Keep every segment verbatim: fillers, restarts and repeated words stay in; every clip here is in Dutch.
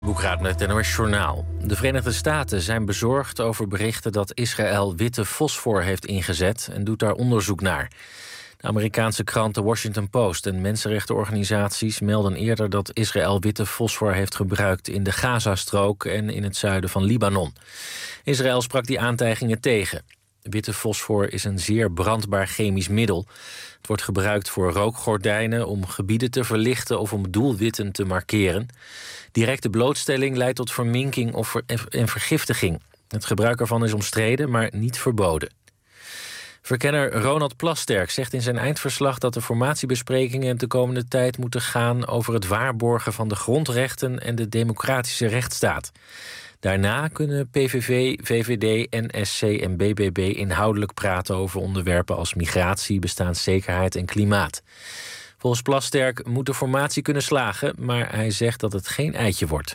Boekraad met het N O S-journaal. De Verenigde Staten zijn bezorgd over berichten dat Israël witte fosfor heeft ingezet en doet daar onderzoek naar. De Amerikaanse krant The Washington Post en mensenrechtenorganisaties melden eerder dat Israël witte fosfor heeft gebruikt in de Gazastrook en in het zuiden van Libanon. Israël sprak die aantijgingen tegen. Witte fosfor is een zeer brandbaar chemisch middel. Het wordt gebruikt voor rookgordijnen, om gebieden te verlichten of om doelwitten te markeren. Directe blootstelling leidt tot verminking of ver- en vergiftiging. Het gebruik ervan is omstreden, maar niet verboden. Verkenner Ronald Plasterk zegt in zijn eindverslag dat de formatiebesprekingen de komende tijd moeten gaan over het waarborgen van de grondrechten en de democratische rechtsstaat. Daarna kunnen P V V, V V D, N S C en B B B inhoudelijk praten over onderwerpen als migratie, bestaanszekerheid en klimaat. Volgens Plasterk moet de formatie kunnen slagen, maar hij zegt dat het geen eitje wordt.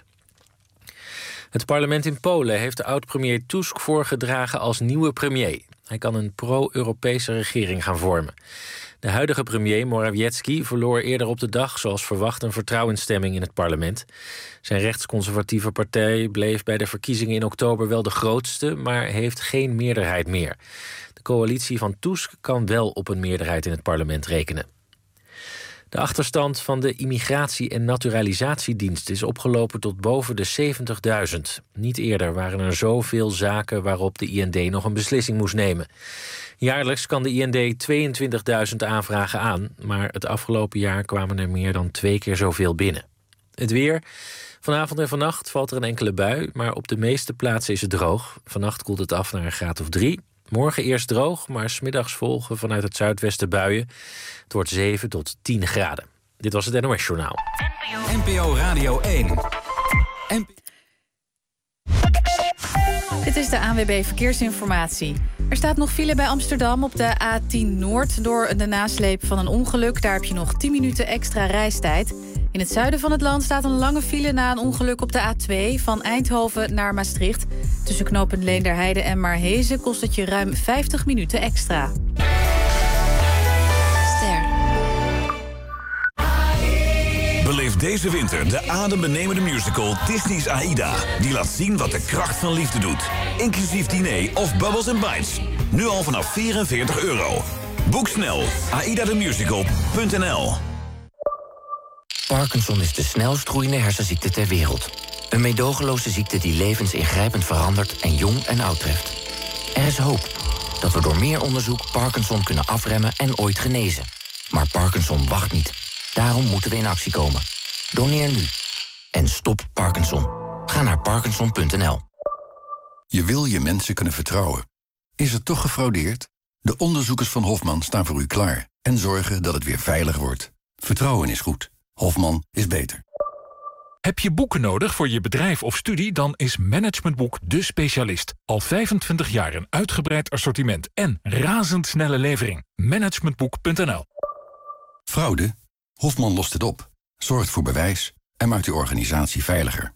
Het parlement in Polen heeft de oud-premier Tusk voorgedragen als nieuwe premier. Hij kan een pro-Europese regering gaan vormen. De huidige premier Morawiecki verloor eerder op de dag, zoals verwacht, een vertrouwensstemming in het parlement. Zijn rechtsconservatieve partij bleef bij de verkiezingen in oktober wel de grootste, maar heeft geen meerderheid meer. De coalitie van Tusk kan wel op een meerderheid in het parlement rekenen. De achterstand van de Immigratie- en Naturalisatiedienst is opgelopen tot boven de zeventigduizend. Niet eerder waren er zoveel zaken waarop de I N D nog een beslissing moest nemen. Jaarlijks kan de I N D tweeëntwintigduizend aanvragen aan, maar het afgelopen jaar kwamen er meer dan twee keer zoveel binnen. Het weer. Vanavond en vannacht valt er een enkele bui, maar op de meeste plaatsen is het droog. Vannacht koelt het af naar een graad of drie. Morgen eerst droog, maar 's middags volgen vanuit het zuidwesten buien. Het wordt zeven tot tien graden. Dit was het N O S-journaal. N P O Radio één. N- Dit is de A N W B Verkeersinformatie. Er staat nog file bij Amsterdam op de A tien Noord... door de nasleep van een ongeluk. Daar heb je nog tien minuten extra reistijd. In het zuiden van het land staat een lange file na een ongeluk op de A twee... van Eindhoven naar Maastricht. Tussen knooppunt Leenderheide en Maarhezen kost het je ruim vijftig minuten extra. Ster. Beleef deze winter de adembenemende musical Disney's Aida. Die laat zien wat de kracht van liefde doet. Inclusief diner of Bubbles and Bites. Nu al vanaf vierenveertig euro. Boek snel. aida the musical punt n l. Parkinson is de snelst groeiende hersenziekte ter wereld. Een meedogenloze ziekte die levens ingrijpend verandert en jong en oud treft. Er is hoop dat we door meer onderzoek Parkinson kunnen afremmen en ooit genezen. Maar Parkinson wacht niet. Daarom moeten we in actie komen. Doneer nu. En stop Parkinson. Ga naar parkinson punt n l. Je wil je mensen kunnen vertrouwen. Is er toch gefraudeerd? De onderzoekers van Hofman staan voor u klaar en zorgen dat het weer veilig wordt. Vertrouwen is goed. Hofman is beter. Heb je boeken nodig voor je bedrijf of studie? Dan is Managementboek de specialist. Al vijfentwintig jaar een uitgebreid assortiment en razendsnelle levering. Managementboek punt n l. Fraude? Hofman lost het op, zorgt voor bewijs en maakt uw organisatie veiliger.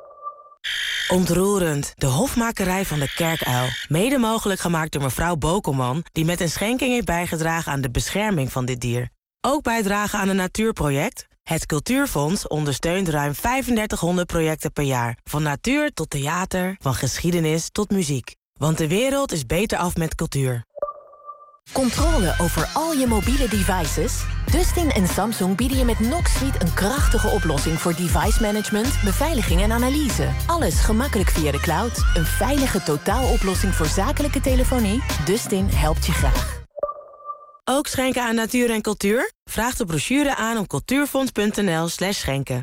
Ontroerend. De hofmakerij van de Kerkuil. Mede mogelijk gemaakt door mevrouw Bokelman, die met een schenking heeft bijgedragen aan de bescherming van dit dier. Ook bijdragen aan een natuurproject? Het Cultuurfonds ondersteunt ruim vijfendertighonderd projecten per jaar. Van natuur tot theater, van geschiedenis tot muziek. Want de wereld is beter af met cultuur. Controle over al je mobiele devices? Dustin en Samsung bieden je met Knox Suite een krachtige oplossing voor device management, beveiliging en analyse. Alles gemakkelijk via de cloud. Een veilige totaaloplossing voor zakelijke telefonie. Dustin helpt je graag. Ook schenken aan natuur en cultuur? Vraag de brochure aan op cultuurfonds punt n l slash schenken.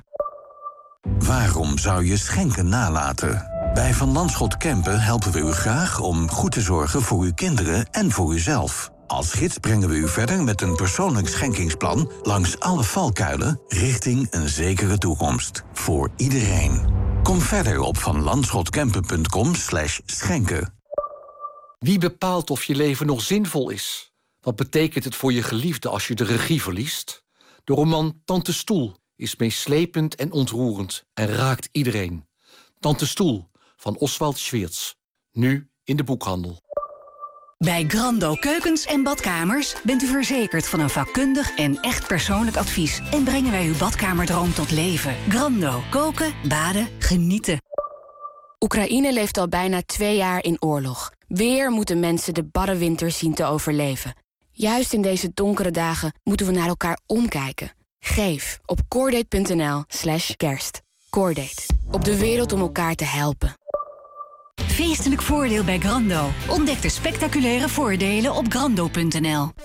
Waarom zou je schenken nalaten? Bij Van Landschot Kempen helpen we u graag om goed te zorgen voor uw kinderen en voor uzelf. Als gids brengen we u verder met een persoonlijk schenkingsplan langs alle valkuilen richting een zekere toekomst. Voor iedereen. Kom verder op vanlandschotkampen punt com slash schenken. Wie bepaalt of je leven nog zinvol is? Wat betekent het voor je geliefde als je de regie verliest? De roman Tante Stoel is meeslepend en ontroerend en raakt iedereen. Tante Stoel van Oswald Schweerts. Nu in de boekhandel. Bij Grando Keukens en Badkamers bent u verzekerd van een vakkundig en echt persoonlijk advies. En brengen wij uw badkamerdroom tot leven. Grando. Koken, baden, genieten. Oekraïne leeft al bijna twee jaar in oorlog. Weer moeten mensen de barre winter zien te overleven. Juist in deze donkere dagen moeten we naar elkaar omkijken. Geef op coordate.nl slash kerst. Coordate. Op de wereld om elkaar te helpen. Feestelijk voordeel bij Grando. Ontdek de spectaculaire voordelen op grando punt n l.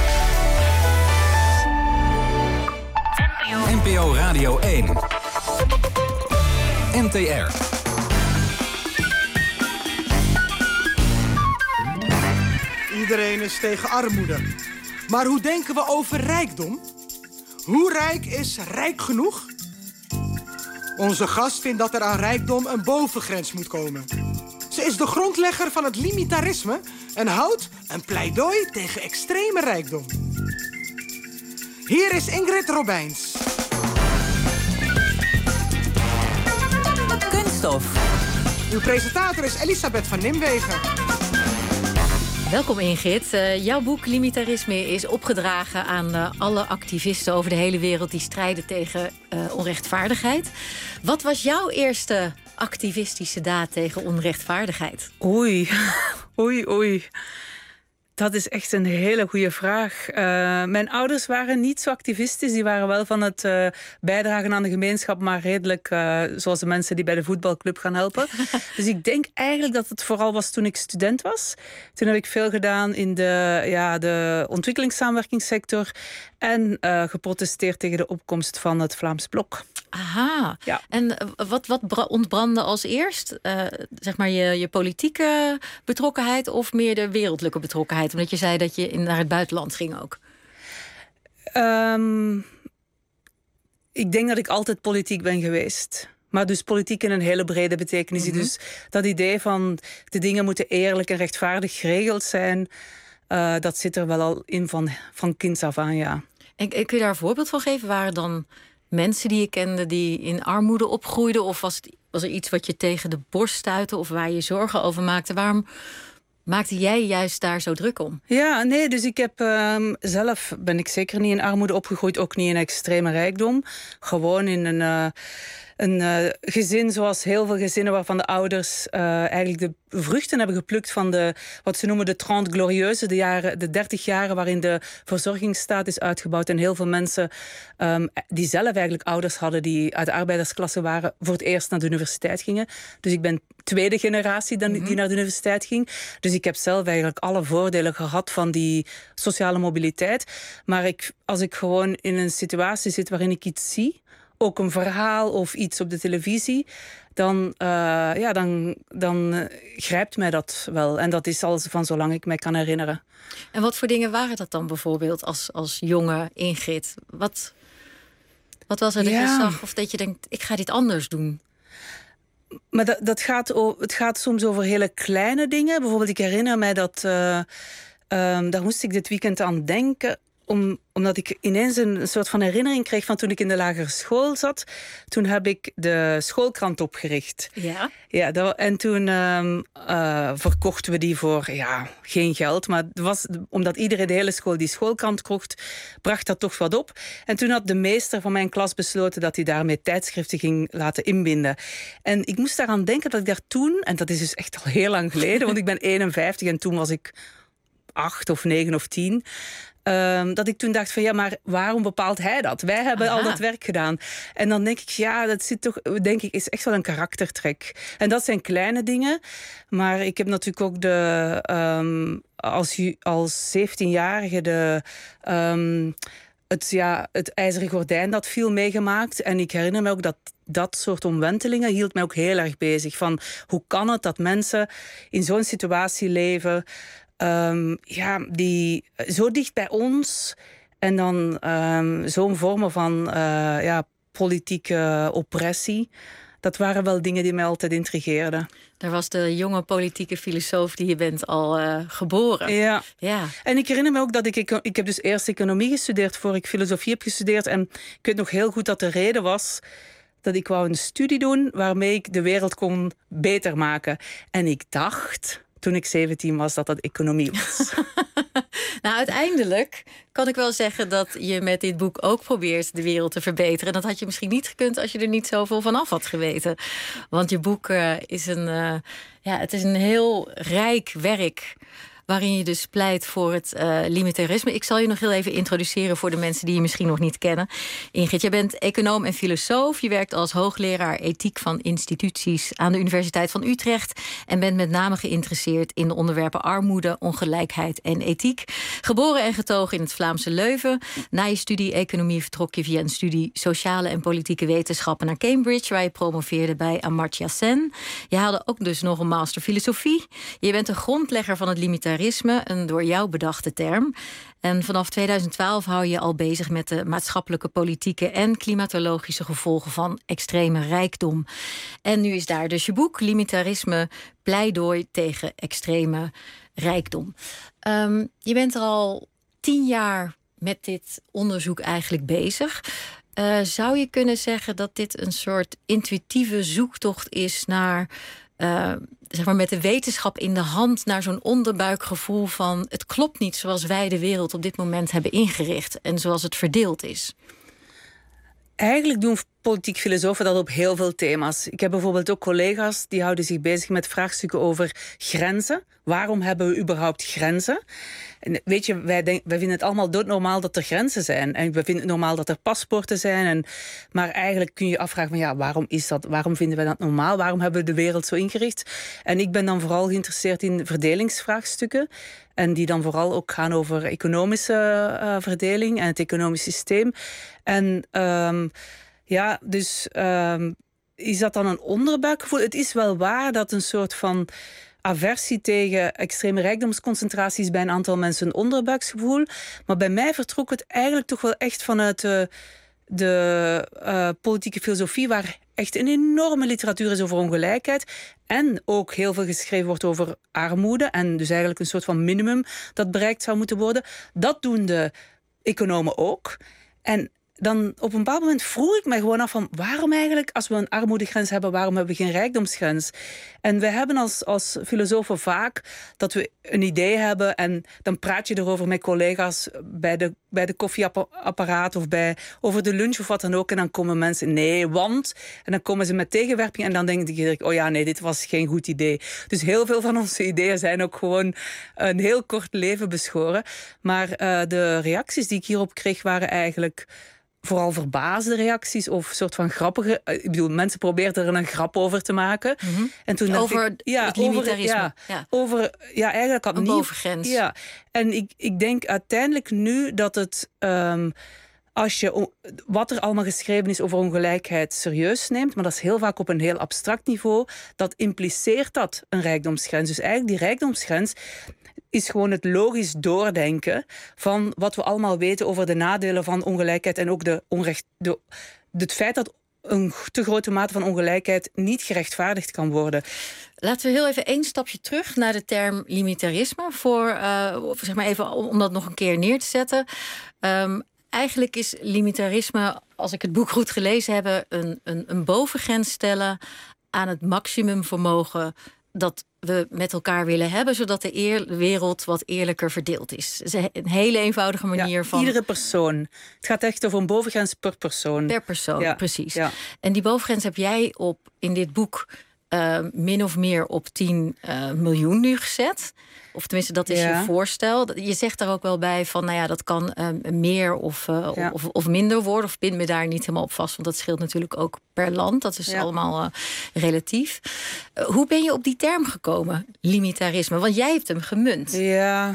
N P O Radio één. N T R. Iedereen is tegen armoede. Maar hoe denken we over rijkdom? Hoe rijk is rijk genoeg? Onze gast vindt dat er aan rijkdom een bovengrens moet komen. Ze is de grondlegger van het limitarisme en houdt een pleidooi tegen extreme rijkdom. Hier is Ingrid Robijns. Kunststof. Uw presentator is Elisabeth van Nimwegen. Welkom Ingrid. Uh, jouw boek Limitarisme is opgedragen aan uh, alle activisten over de hele wereld die strijden tegen uh, onrechtvaardigheid. Wat was jouw eerste activistische daad tegen onrechtvaardigheid? Oei, oei, oei. Dat is echt een hele goede vraag. Uh, mijn ouders waren niet zo activistisch. Die waren wel van het uh, bijdragen aan de gemeenschap, maar redelijk uh, zoals de mensen die bij de voetbalclub gaan helpen. Dus ik denk eigenlijk dat het vooral was toen ik student was. Toen heb ik veel gedaan in de, ja, de ontwikkelingssamenwerkingssector en uh, geprotesteerd tegen de opkomst van het Vlaams Blok. Aha. Ja. En wat, wat ontbrandde als eerst? Uh, zeg maar je, je politieke betrokkenheid of meer de wereldlijke betrokkenheid? Omdat je zei dat je in, naar het buitenland ging ook. Um, ik denk dat ik altijd politiek ben geweest. Maar dus politiek in een hele brede betekenis. Mm-hmm. Dus dat idee van de dingen moeten eerlijk en rechtvaardig geregeld zijn, Uh, dat zit er wel al in van, van kinds af aan, ja. En, en kun je daar een voorbeeld van geven? Waren dan mensen die je kende die in armoede opgroeiden? Of was, het, was er iets wat je tegen de borst stuitte of waar je zorgen over maakte? Waarom maakte jij juist daar zo druk om? Ja, nee, dus ik heb um, zelf ben ik zeker niet in armoede opgegroeid, ook niet in extreme rijkdom. Gewoon in een, uh, een uh, gezin zoals heel veel gezinnen waarvan de ouders uh, eigenlijk de vruchten hebben geplukt van de, wat ze noemen de trente glorieuze, de, jaren, de dertig jaren waarin de verzorgingsstaat is uitgebouwd en heel veel mensen um, die zelf eigenlijk ouders hadden die uit de arbeidersklasse waren, voor het eerst naar de universiteit gingen. Dus ik ben tweede generatie dan, mm-hmm. die naar de universiteit ging. Dus ik heb zelf eigenlijk alle voordelen gehad van die sociale mobiliteit. Maar ik, als ik gewoon in een situatie zit waarin ik iets zie, ook een verhaal of iets op de televisie, dan, uh, ja, dan, dan uh, grijpt mij dat wel. En dat is al van zolang ik mij kan herinneren. En wat voor dingen waren dat dan bijvoorbeeld als, als jonge Ingrid? Wat, wat was er dat ja. je zag of dat je denkt, ik ga dit anders doen? Maar dat, dat gaat, het gaat soms over hele kleine dingen. Bijvoorbeeld, ik herinner mij dat, uh, um, daar moest ik dit weekend aan denken, Om, omdat ik ineens een, een soort van herinnering kreeg van toen ik in de lagere school zat. Toen heb ik de schoolkrant opgericht. Ja? Ja, dat, en toen um, uh, verkochten we die voor ja, geen geld. Maar het was, omdat iedereen, de hele school, die schoolkrant kocht, bracht dat toch wat op. En toen had de meester van mijn klas besloten dat hij daarmee tijdschriften ging laten inbinden. En ik moest daaraan denken dat ik daar toen, en dat is dus echt al heel lang geleden, want ik ben eenenvijftig en toen was ik acht of negen of tien. Um, dat ik toen dacht van ja, maar waarom bepaalt hij dat? Wij hebben Aha. al dat werk gedaan. En dan denk ik, ja, dat zit toch, denk ik, is echt wel een karaktertrek. En dat zijn kleine dingen. Maar ik heb natuurlijk ook de, um, als, als zeventienjarige de, um, het, ja, het ijzeren gordijn dat viel meegemaakt. En ik herinner me ook dat dat soort omwentelingen hield mij ook heel erg bezig. Van hoe kan het dat mensen in zo'n situatie leven, Um, ja, die zo dicht bij ons en dan um, zo'n vormen van uh, ja, politieke oppressie. Dat waren wel dingen die mij altijd intrigeerden. Daar was de jonge politieke filosoof die je bent al uh, geboren. Ja. ja. En ik herinner me ook dat ik... Ik heb dus eerst economie gestudeerd voor ik filosofie heb gestudeerd. En ik weet nog heel goed dat de reden was dat ik wou een studie doen waarmee ik de wereld kon beter maken. En ik dacht toen ik zeventien was, dat dat economie was. Nou, uiteindelijk kan ik wel zeggen dat je met dit boek ook probeert de wereld te verbeteren. Dat had je misschien niet gekund als je er niet zoveel van af had geweten. Want je boek uh, is een, uh, ja, het is een heel rijk werk waarin je dus pleit voor het uh, limitarisme. Ik zal je nog heel even introduceren voor de mensen die je misschien nog niet kennen. Ingrid, jij bent econoom en filosoof. Je werkt als hoogleraar ethiek van instituties aan de Universiteit van Utrecht en bent met name geïnteresseerd in de onderwerpen armoede, ongelijkheid en ethiek. Geboren en getogen in het Vlaamse Leuven. Na je studie economie vertrok je via een studie sociale en politieke wetenschappen naar Cambridge, waar je promoveerde bij Amartya Sen. Je haalde ook dus nog een master filosofie. Je bent een grondlegger van het limitarisme, een door jou bedachte term. En vanaf tweeduizend twaalf hou je al bezig met de maatschappelijke, politieke en klimatologische gevolgen van extreme rijkdom. En nu is daar dus je boek, Limitarisme, pleidooi tegen extreme rijkdom. Um, je bent er al tien jaar met dit onderzoek eigenlijk bezig. Uh, zou je kunnen zeggen dat dit een soort intuïtieve zoektocht is naar Uh, zeg maar met de wetenschap in de hand naar zo'n onderbuikgevoel van het klopt niet zoals wij de wereld op dit moment hebben ingericht en zoals het verdeeld is? Eigenlijk doen politiek filosofen dat op heel veel thema's. Ik heb bijvoorbeeld ook collega's die houden zich bezig met vraagstukken over grenzen. Waarom hebben we überhaupt grenzen? En weet je, wij, denk, wij vinden het allemaal doodnormaal dat er grenzen zijn. En we vinden het normaal dat er paspoorten zijn. En, maar eigenlijk kun je je afvragen, van, ja, waarom is dat? Waarom vinden wij dat normaal? Waarom hebben we de wereld zo ingericht? En ik ben dan vooral geïnteresseerd in verdelingsvraagstukken. En die dan vooral ook gaan over economische uh, verdeling en het economisch systeem. En um, ja, dus um, is dat dan een onderbuikgevoel? Het is wel waar dat een soort van aversie tegen extreme rijkdomsconcentraties bij een aantal mensen een onderbuiksgevoel. Maar bij mij vertrok het eigenlijk toch wel echt vanuit de, de uh, politieke filosofie, waar echt een enorme literatuur is over ongelijkheid. En ook heel veel geschreven wordt over armoede. En dus eigenlijk een soort van minimum dat bereikt zou moeten worden. Dat doen de economen ook. En dan op een bepaald moment vroeg ik mij gewoon af van waarom eigenlijk, als we een armoedegrens hebben, waarom hebben we geen rijkdomsgrens? En we hebben als, als filosofen vaak dat we een idee hebben en dan praat je erover met collega's bij de, bij de koffieapparaat of bij, over de lunch of wat dan ook. En dan komen mensen, nee, want... En dan komen ze met tegenwerping en dan denk ik, oh ja, nee, dit was geen goed idee. Dus heel veel van onze ideeën zijn ook gewoon een heel kort leven beschoren. Maar uh, de reacties die ik hierop kreeg waren eigenlijk vooral verbaasde reacties of soort van grappige. Ik bedoel, mensen probeerden er een grap over te maken. Mm-hmm. En toen over ik, ja, het limitarisme. Over, ja, ja. over, ja, eigenlijk had een niet, bovengrens. Ja, en ik, ik denk uiteindelijk nu dat het, um, als je wat er allemaal geschreven is over ongelijkheid serieus neemt, maar dat is heel vaak op een heel abstract niveau, dat impliceert dat een rijkdomsgrens. Dus eigenlijk die rijkdomsgrens is gewoon het logisch doordenken van wat we allemaal weten over de nadelen van ongelijkheid en ook de onrecht, de, het feit dat een te grote mate van ongelijkheid niet gerechtvaardigd kan worden. Laten we heel even één stapje terug naar de term limitarisme, voor, uh, zeg maar even om dat nog een keer neer te zetten. Um, eigenlijk is limitarisme, als ik het boek goed gelezen heb, een, een, een bovengrens stellen aan het maximumvermogen dat we met elkaar willen hebben, zodat de eer, wereld wat eerlijker verdeeld is. Het is een hele eenvoudige manier ja, van... Iedere persoon. Het gaat echt over een bovengrens per persoon. Per persoon, ja, precies. Ja. En die bovengrens heb jij op in dit boek uh, min of meer op tien uh, miljoen nu gezet. Of tenminste, dat is ja. je voorstel. Je zegt daar ook wel bij van, nou ja, dat kan uh, meer of, uh, ja. of, of minder worden. Of bind me daar niet helemaal op vast, want dat scheelt natuurlijk ook per land. Dat is ja. allemaal uh, relatief. Uh, hoe ben je op die term gekomen, limitarisme? Want jij hebt hem gemunt. Ja...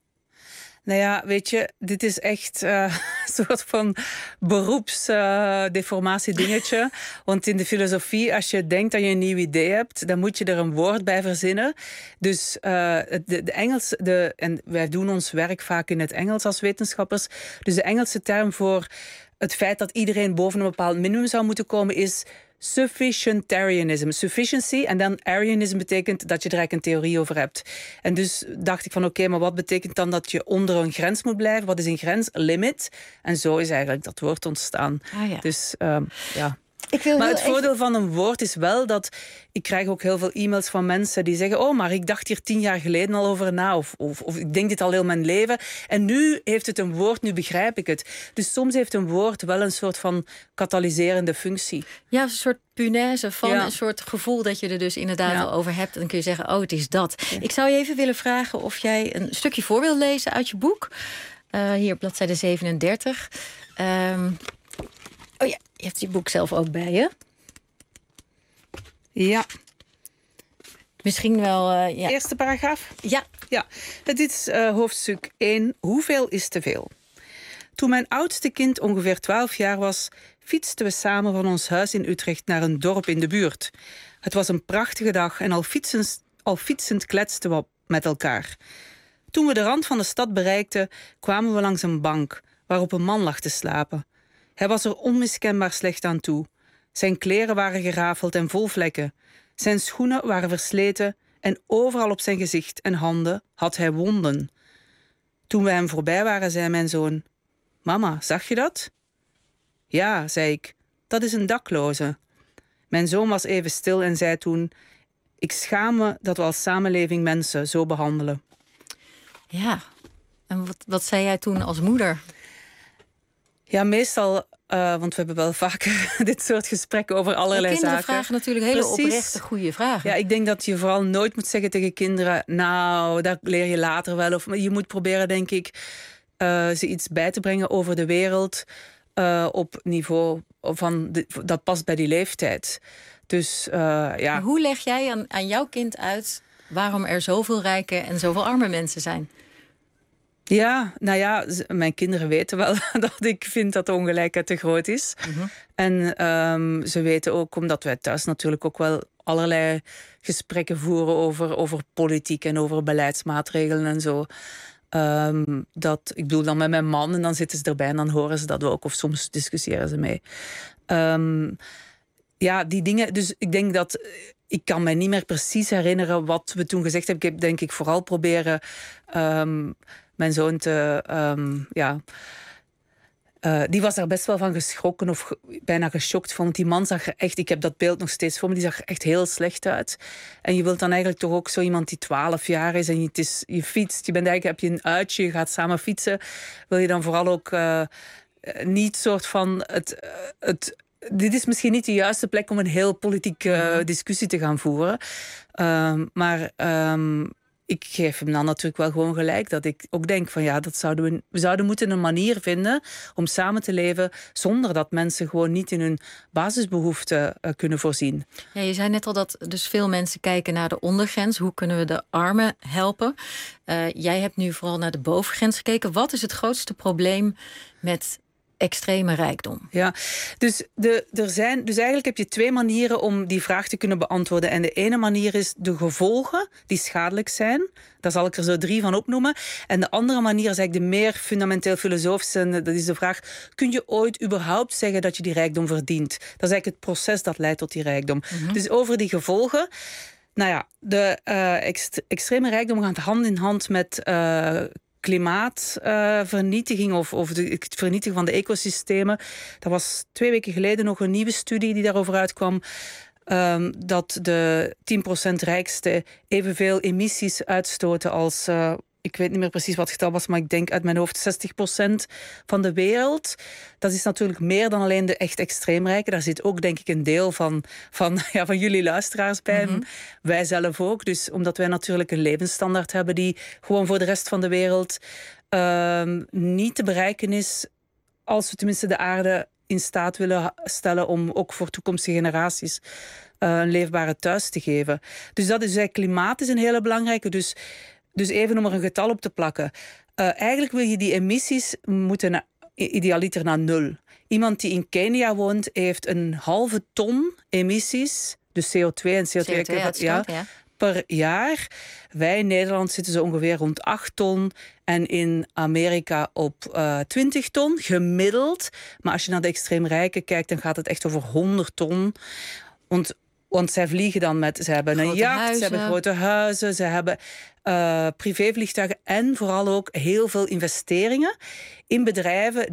Nou ja, weet je, dit is echt uh, een soort van beroepsdeformatie uh, dingetje. Want in de filosofie, als je denkt dat je een nieuw idee hebt, dan moet je er een woord bij verzinnen. Dus uh, de, de Engels, de, en wij doen ons werk vaak in het Engels als wetenschappers. Dus de Engelse term voor het feit dat iedereen boven een bepaald minimum zou moeten komen is sufficientarianism. Sufficiency en dan arianism betekent dat je er eigenlijk een theorie over hebt. En dus dacht ik van oké, okay, maar wat betekent dan dat je onder een grens moet blijven? Wat is een grens? Limit. En zo is eigenlijk dat woord ontstaan. Ah, ja. Dus um, ja. Ik wil maar heel het even... voordeel van een woord is wel dat... Ik krijg ook heel veel e-mails van mensen die zeggen... oh, maar ik dacht hier tien jaar geleden al over na. Of, of, of ik denk dit al heel mijn leven. En nu heeft het een woord, nu begrijp ik het. Dus soms heeft een woord wel een soort van katalyserende functie. Ja, een soort punaise van Ja. een soort gevoel dat je er dus inderdaad Ja. al over hebt. En dan kun je zeggen, oh, het is dat. Ja. Ik zou je even willen vragen of jij een stukje voor wil lezen uit je boek. Uh, hier op bladzijde zevenendertig. Um, oh ja, je hebt je boek zelf ook bij je. Ja. Misschien wel... Uh, ja. Eerste paragraaf? Ja. ja. Dit is uh, hoofdstuk één. Hoeveel is te veel? Toen mijn oudste kind ongeveer twaalf jaar was... fietsten we samen van ons huis in Utrecht naar een dorp in de buurt. Het was een prachtige dag en al fietsend, al fietsend kletsten we met elkaar. Toen we de rand van de stad bereikten, kwamen we langs een bank... waarop een man lag te slapen. Hij was er onmiskenbaar slecht aan toe. Zijn kleren waren gerafeld en vol vlekken. Zijn schoenen waren versleten en overal op zijn gezicht en handen had hij wonden. Toen we hem voorbij waren, zei mijn zoon... Mama, zag je dat? Ja, zei ik, dat is een dakloze. Mijn zoon was even stil en zei toen... Ik schaam me dat we als samenleving mensen zo behandelen. Ja, en wat, wat zei jij toen als moeder? Ja, meestal, uh, want we hebben wel vaker dit soort gesprekken over allerlei ja, kinderen zaken. vragen natuurlijk hele Precies. oprechte goede vragen. Ja, ik denk dat je vooral nooit moet zeggen tegen kinderen... nou, dat leer je later wel. Of je moet proberen, denk ik, uh, ze iets bij te brengen over de wereld... Uh, op niveau van de, dat past bij die leeftijd. Dus uh, ja. Maar hoe leg jij aan, aan jouw kind uit waarom er zoveel rijke en zoveel arme mensen zijn? Ja, nou ja, mijn kinderen weten wel dat ik vind dat de ongelijkheid te groot is. Mm-hmm. En um, ze weten ook, omdat wij thuis natuurlijk ook wel allerlei gesprekken voeren over, over politiek en over beleidsmaatregelen en zo. Um, dat, ik bedoel dan met mijn man en dan zitten ze erbij en dan horen ze dat ook. Of soms discussiëren ze mee. Um, ja, die dingen. Dus ik denk dat... Ik kan me niet meer precies herinneren wat we toen gezegd hebben. Ik heb denk ik vooral proberen um, mijn zoon te... Um, ja, uh, die was daar best wel van geschrokken of ge, bijna geschokt van. Want die man zag er echt... Ik heb dat beeld nog steeds voor me. Die zag er echt heel slecht uit. En je wilt dan eigenlijk toch ook zo iemand die twaalf jaar is... en je, het is, je fietst, je bent eigenlijk, heb je een uitje, je gaat samen fietsen. Wil je dan vooral ook uh, niet soort van... het, uh, het Dit is misschien niet de juiste plek om een heel politieke uh, discussie te gaan voeren. Um, maar um, ik geef hem dan natuurlijk wel gewoon gelijk. Dat ik ook denk van ja, dat zouden we, we zouden moeten een manier vinden om samen te leven zonder dat mensen gewoon niet in hun basisbehoeften uh, kunnen voorzien. Ja, je zei net al dat dus veel mensen kijken naar de ondergrens. Hoe kunnen we de armen helpen? Uh, jij hebt nu vooral naar de bovengrens gekeken. Wat is het grootste probleem met extreme rijkdom? Ja, dus, de, er zijn, dus eigenlijk heb je twee manieren om die vraag te kunnen beantwoorden. En de ene manier is de gevolgen die schadelijk zijn. Daar zal ik er zo drie van opnoemen. En de andere manier is eigenlijk de meer fundamenteel filosofische. Dat is de vraag, kun je ooit überhaupt zeggen dat je die rijkdom verdient? Dat is eigenlijk het proces dat leidt tot die rijkdom. Mm-hmm. Dus over die gevolgen... Nou ja, de uh, ext- extreme rijkdom gaat hand in hand met... Uh, klimaatvernietiging uh, of, of de, het vernietigen van de ecosystemen. Er was twee weken geleden nog een nieuwe studie die daarover uitkwam. Um, dat de tien procent rijkste evenveel emissies uitstoten als... Uh, ik weet niet meer precies wat het getal was, maar ik denk uit mijn hoofd zestig procent van de wereld. Dat is natuurlijk meer dan alleen de echt extreemrijken. Daar zit ook, denk ik, een deel van, van, ja, van jullie luisteraars bij. Mm-hmm. Wij zelf ook. Dus omdat wij natuurlijk een levensstandaard hebben die gewoon voor de rest van de wereld uh, niet te bereiken is, als we tenminste de aarde in staat willen stellen om ook voor toekomstige generaties uh, een leefbare thuis te geven. Dus dat is eigenlijk, klimaat is een hele belangrijke. Dus Dus even om er een getal op te plakken. Uh, eigenlijk wil je die emissies moeten na, idealiter naar nul. Iemand die in Kenia woont heeft een halve ton emissies, dus C O twee en C O twee, C O twee uitstoot, ja, ja. per jaar. Wij in Nederland zitten zo ongeveer rond acht ton en in Amerika op uh, twintig ton gemiddeld. Maar als je naar de extreem rijken kijkt, dan gaat het echt over honderd ton. Want Want zij vliegen dan met... Ze hebben een jacht, huizen. Ze hebben grote huizen, ze hebben uh, privévliegtuigen en vooral ook heel veel investeringen in bedrijven die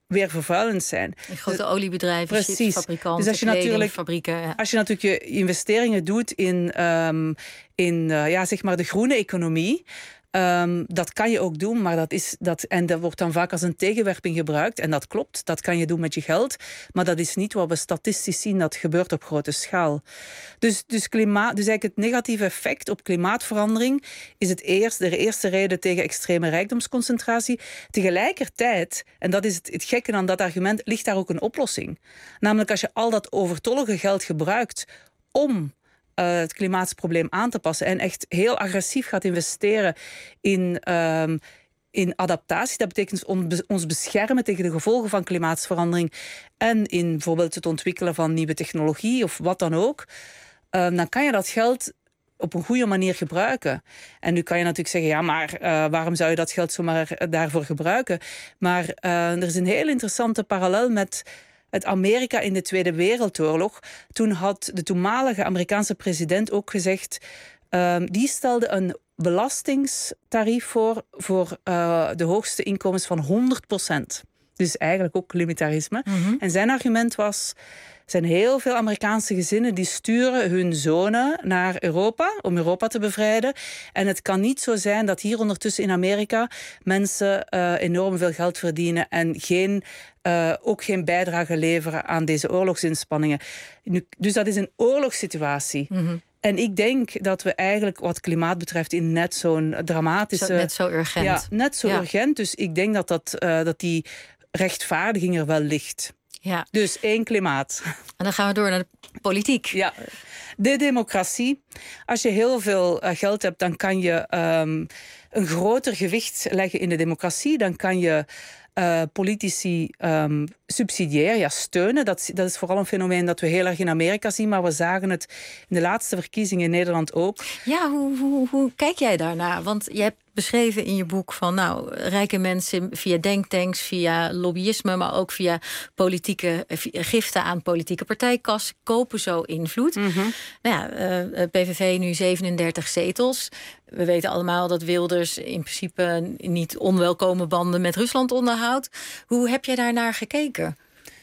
weer vervuilend zijn. En grote oliebedrijven, Precies. chipsfabrikanten, dus als je natuurlijk, fabrieken. Ja. Als je natuurlijk je investeringen doet in, um, in uh, ja, zeg maar de groene economie... Um, dat kan je ook doen, maar dat is dat, en dat wordt dan vaak als een tegenwerping gebruikt. En dat klopt, dat kan je doen met je geld. Maar dat is niet wat we statistisch zien, dat gebeurt op grote schaal. Dus, dus, klimaat, dus eigenlijk het negatieve effect op klimaatverandering is het eerste, de eerste reden tegen extreme rijkdomsconcentratie. Tegelijkertijd, en dat is het, het gekke aan dat argument, ligt daar ook een oplossing. Namelijk als je al dat overtollige geld gebruikt om Uh, het klimaatprobleem aan te passen en echt heel agressief gaat investeren in, uh, in adaptatie. Dat betekent on- ons beschermen tegen de gevolgen van klimaatsverandering en in bijvoorbeeld het ontwikkelen van nieuwe technologie of wat dan ook. Uh, dan kan je dat geld op een goede manier gebruiken. En nu kan je natuurlijk zeggen, ja, maar uh, waarom zou je dat geld zomaar daarvoor gebruiken? Maar uh, er is een heel interessante parallel met het Amerika in de Tweede Wereldoorlog. Toen had de toenmalige Amerikaanse president ook gezegd, Uh, die stelde een belastingstarief voor voor uh, de hoogste inkomens van honderd procent. Dus eigenlijk ook limitarisme. Mm-hmm. En zijn argument was, er zijn heel veel Amerikaanse gezinnen die sturen hun zonen naar Europa om Europa te bevrijden. En het kan niet zo zijn dat hier ondertussen in Amerika mensen uh, enorm veel geld verdienen en geen, uh, ook geen bijdrage leveren aan deze oorlogsinspanningen. Nu, dus dat is een oorlogssituatie. Mm-hmm. En ik denk dat we eigenlijk wat klimaat betreft in net zo'n dramatische... Zo, net zo urgent. Ja, net zo ja. urgent. Dus ik denk dat, dat, uh, dat die rechtvaardiging er wel ligt. Ja. Dus één klimaat. En dan gaan we door naar de politiek. Ja. De democratie. Als je heel veel uh, geld hebt, dan kan je um, een groter gewicht leggen in de democratie. Dan kan je uh, politici um, subsidiëren, ja, steunen. Dat, dat is vooral een fenomeen dat we heel erg in Amerika zien, maar we zagen het in de laatste verkiezingen in Nederland ook. Ja, hoe, hoe, hoe kijk jij daarnaar? Want je hebt beschreven in je boek van, nou, rijke mensen via denktanks, via lobbyisme, maar ook via politieke giften aan politieke partijkas kopen zo invloed. Mm-hmm. Nou ja, uh, P V V nu zevenendertig zetels. We weten allemaal dat Wilders in principe niet onwelkome banden met Rusland onderhoudt. Hoe heb jij daarnaar gekeken?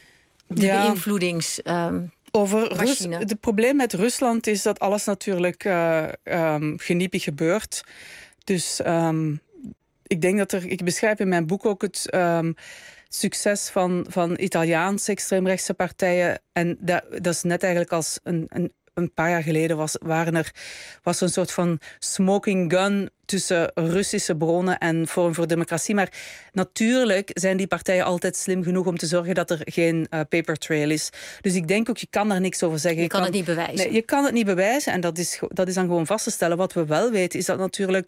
Die ja. beïnvloedings... Um, Over Rus, het probleem met Rusland is dat alles natuurlijk uh, um, geniepig gebeurt. Dus um, ik denk dat er... Ik beschrijf in mijn boek ook het um, succes van, van Italiaanse extreemrechtse partijen. En dat, dat is net eigenlijk als een... een Een paar jaar geleden was, waren er, was er een soort van smoking gun tussen Russische bronnen en Forum voor Democratie. Maar natuurlijk zijn die partijen altijd slim genoeg om te zorgen dat er geen uh, paper trail is. Dus ik denk ook, je kan daar niks over zeggen. Je, je kan, kan het niet bewijzen. Nee, je kan het niet bewijzen en dat is, dat is dan gewoon vast te stellen. Wat we wel weten is dat natuurlijk...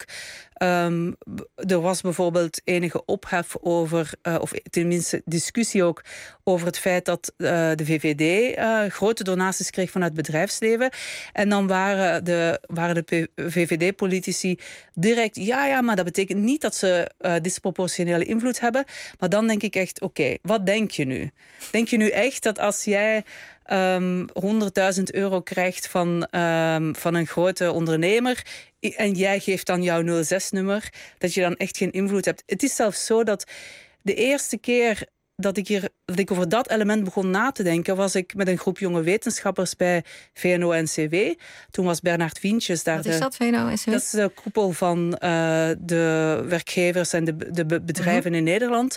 Um, er was bijvoorbeeld enige ophef over, uh, of tenminste discussie ook, over het feit dat uh, de V V D uh, grote donaties kreeg vanuit het bedrijfsleven. En dan waren de, waren de V V D-politici direct, ja, ja, maar dat betekent niet dat ze uh, disproportionele invloed hebben. Maar dan denk ik echt, oké, okay, wat denk je nu? Denk je nu echt dat als jij um, honderdduizend euro krijgt van, um, van een grote ondernemer en jij geeft dan jouw nul zes nummer, dat je dan echt geen invloed hebt? Het is zelfs zo dat de eerste keer dat ik, hier, dat ik over dat element begon na te denken, was ik met een groep jonge wetenschappers bij V N O N C W. Toen was Bernard Wientjes daar. Wat is dat, V N O N C W? Dat is de koepel van uh, de werkgevers en de, de bedrijven mm-hmm. in Nederland.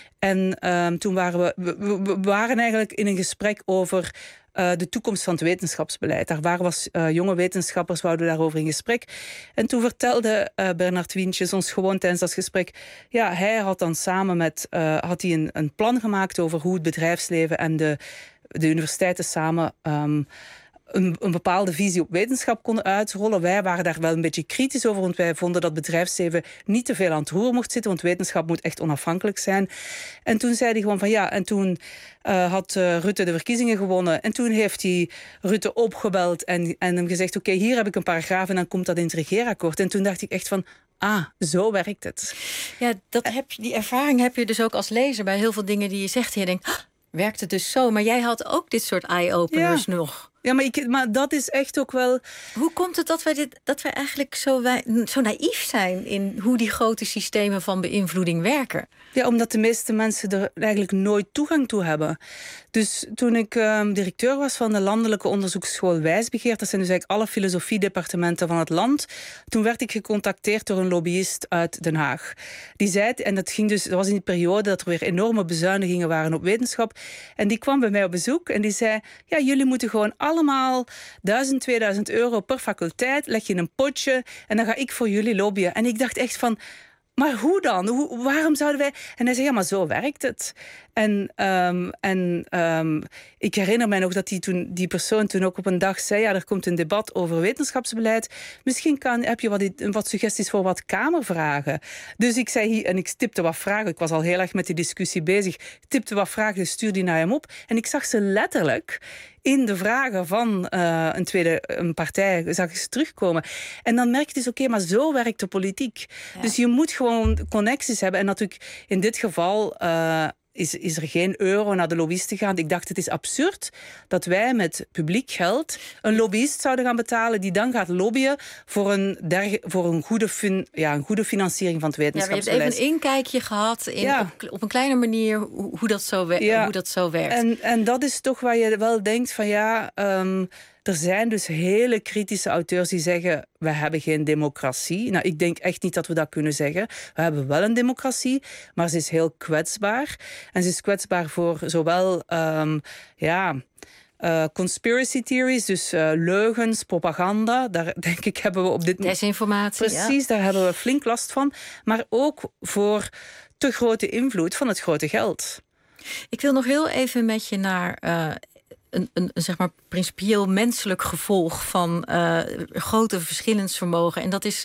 En um, toen waren we, we, we waren eigenlijk in een gesprek over Uh, de toekomst van het wetenschapsbeleid. Daar waren was, uh, jonge wetenschappers, wouden daarover in gesprek. En toen vertelde uh, Bernard Wientjes ons gewoon tijdens dat gesprek, ja, hij had dan samen met, uh, had hij een, een plan gemaakt over hoe het bedrijfsleven en de, de universiteiten samen um, Een, een bepaalde visie op wetenschap konden uitrollen. Wij waren daar wel een beetje kritisch over, want wij vonden dat bedrijfsleven niet te veel aan het roer mocht zitten, want wetenschap moet echt onafhankelijk zijn. En toen zei hij gewoon van ja, en toen uh, had uh, Rutte de verkiezingen gewonnen en toen heeft hij Rutte opgebeld en, en hem gezegd, oké, okay, hier heb ik een paragraaf en dan komt dat in het regeerakkoord. En toen dacht ik echt van, ah, zo werkt het. Ja, dat heb je, die ervaring heb je dus ook als lezer bij heel veel dingen die je zegt. En je denkt, ah, werkt het dus zo? Maar jij had ook dit soort eye-openers ja. nog. Ja, maar, ik, maar dat is echt ook wel... Hoe komt het dat wij, dit, dat wij eigenlijk zo, wij, zo naïef zijn in hoe die grote systemen van beïnvloeding werken? Ja, omdat de meeste mensen er eigenlijk nooit toegang toe hebben. Dus toen ik um, directeur was van de landelijke onderzoeksschool Wijsbegeerd, dat zijn dus eigenlijk alle filosofiedepartementen van het land, toen werd ik gecontacteerd door een lobbyist uit Den Haag. Die zei, en dat ging dus, dat was in die periode dat er weer enorme bezuinigingen waren op wetenschap, en die kwam bij mij op bezoek en die zei, ja, jullie moeten gewoon allemaal duizend, tweeduizend euro per faculteit, leg je in een potje en dan ga ik voor jullie lobbyen. En ik dacht echt van, maar hoe dan? Hoe, waarom zouden wij... En hij zei, ja, maar zo werkt het. En, um, en um, ik herinner mij nog dat die, toen, die persoon toen ook op een dag zei, ja, er komt een debat over wetenschapsbeleid. Misschien kan, heb je wat, wat suggesties voor wat kamervragen. Dus ik zei hier, en ik stipte wat vragen. Ik was al heel erg met die discussie bezig. Tipte wat vragen, dus stuurde die naar hem op. En ik zag ze letterlijk in de vragen van uh, een tweede een partij zag ik ze terugkomen. En dan merk je dus, oké, okay, maar zo werkt de politiek. Ja. Dus je moet gewoon connecties hebben. En natuurlijk in dit geval Uh, Is, is er geen euro naar de lobbyisten gaan. Ik dacht, het is absurd dat wij met publiek geld een lobbyist zouden gaan betalen die dan gaat lobbyen voor een, derge, voor een, goede, fin, ja, een goede financiering van het wetenschapsbeleid. Ja, je hebt even een inkijkje gehad in, ja. op, op een kleine manier hoe, hoe, dat, zo we, ja. hoe dat zo werkt. En, en dat is toch waar je wel denkt van ja, um, er zijn dus hele kritische auteurs die zeggen, we hebben geen democratie. Nou, ik denk echt niet dat we dat kunnen zeggen. We hebben wel een democratie, maar ze is heel kwetsbaar. En ze is kwetsbaar voor zowel um, ja, uh, conspiracy theories, dus uh, leugens, propaganda. Daar denk ik hebben we op dit moment... Desinformatie, Precies, ja. Daar hebben we flink last van. Maar ook voor te grote invloed van het grote geld. Ik wil nog heel even met je naar Uh... Een, een, een zeg maar principieel menselijk gevolg van uh, grote verschillensvermogen. En dat is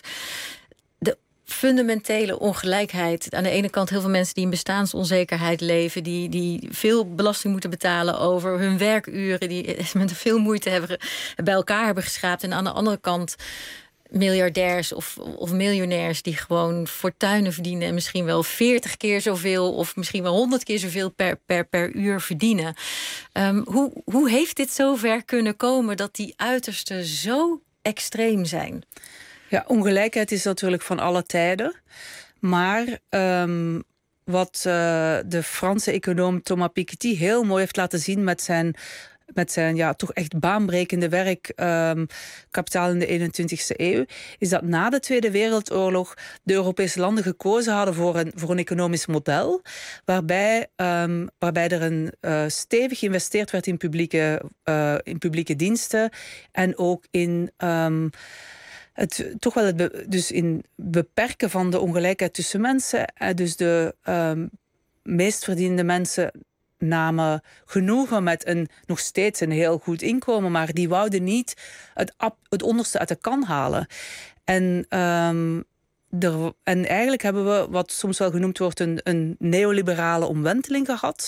de fundamentele ongelijkheid. Aan de ene kant heel veel mensen die in bestaansonzekerheid leven, die, die veel belasting moeten betalen over hun werkuren, die met veel moeite hebben, bij elkaar hebben geschraapt. En aan de andere kant miljardairs of, of miljonairs die gewoon fortuinen verdienen en misschien wel veertig keer zoveel of misschien wel honderd keer zoveel per, per, per uur verdienen. Um, hoe, hoe heeft dit zover kunnen komen dat die uitersten zo extreem zijn? Ja, ongelijkheid is natuurlijk van alle tijden. Maar um, wat uh, de Franse econoom Thomas Piketty heel mooi heeft laten zien met zijn met zijn ja, toch echt baanbrekende werk um, Kapitaal in de eenentwintigste eeuw, is dat na de Tweede Wereldoorlog de Europese landen gekozen hadden voor een, voor een economisch model waarbij, um, waarbij er een uh, stevig geïnvesteerd werd in publieke, uh, in publieke diensten en ook in Um, Het, toch wel het be, dus in beperken van de ongelijkheid tussen mensen. Dus de um, meest verdienende mensen namen genoegen met een nog steeds een heel goed inkomen, maar die wouden niet het, ab, het onderste uit de kan halen. En, um, er, en eigenlijk hebben we wat soms wel genoemd wordt een, een neoliberale omwenteling gehad,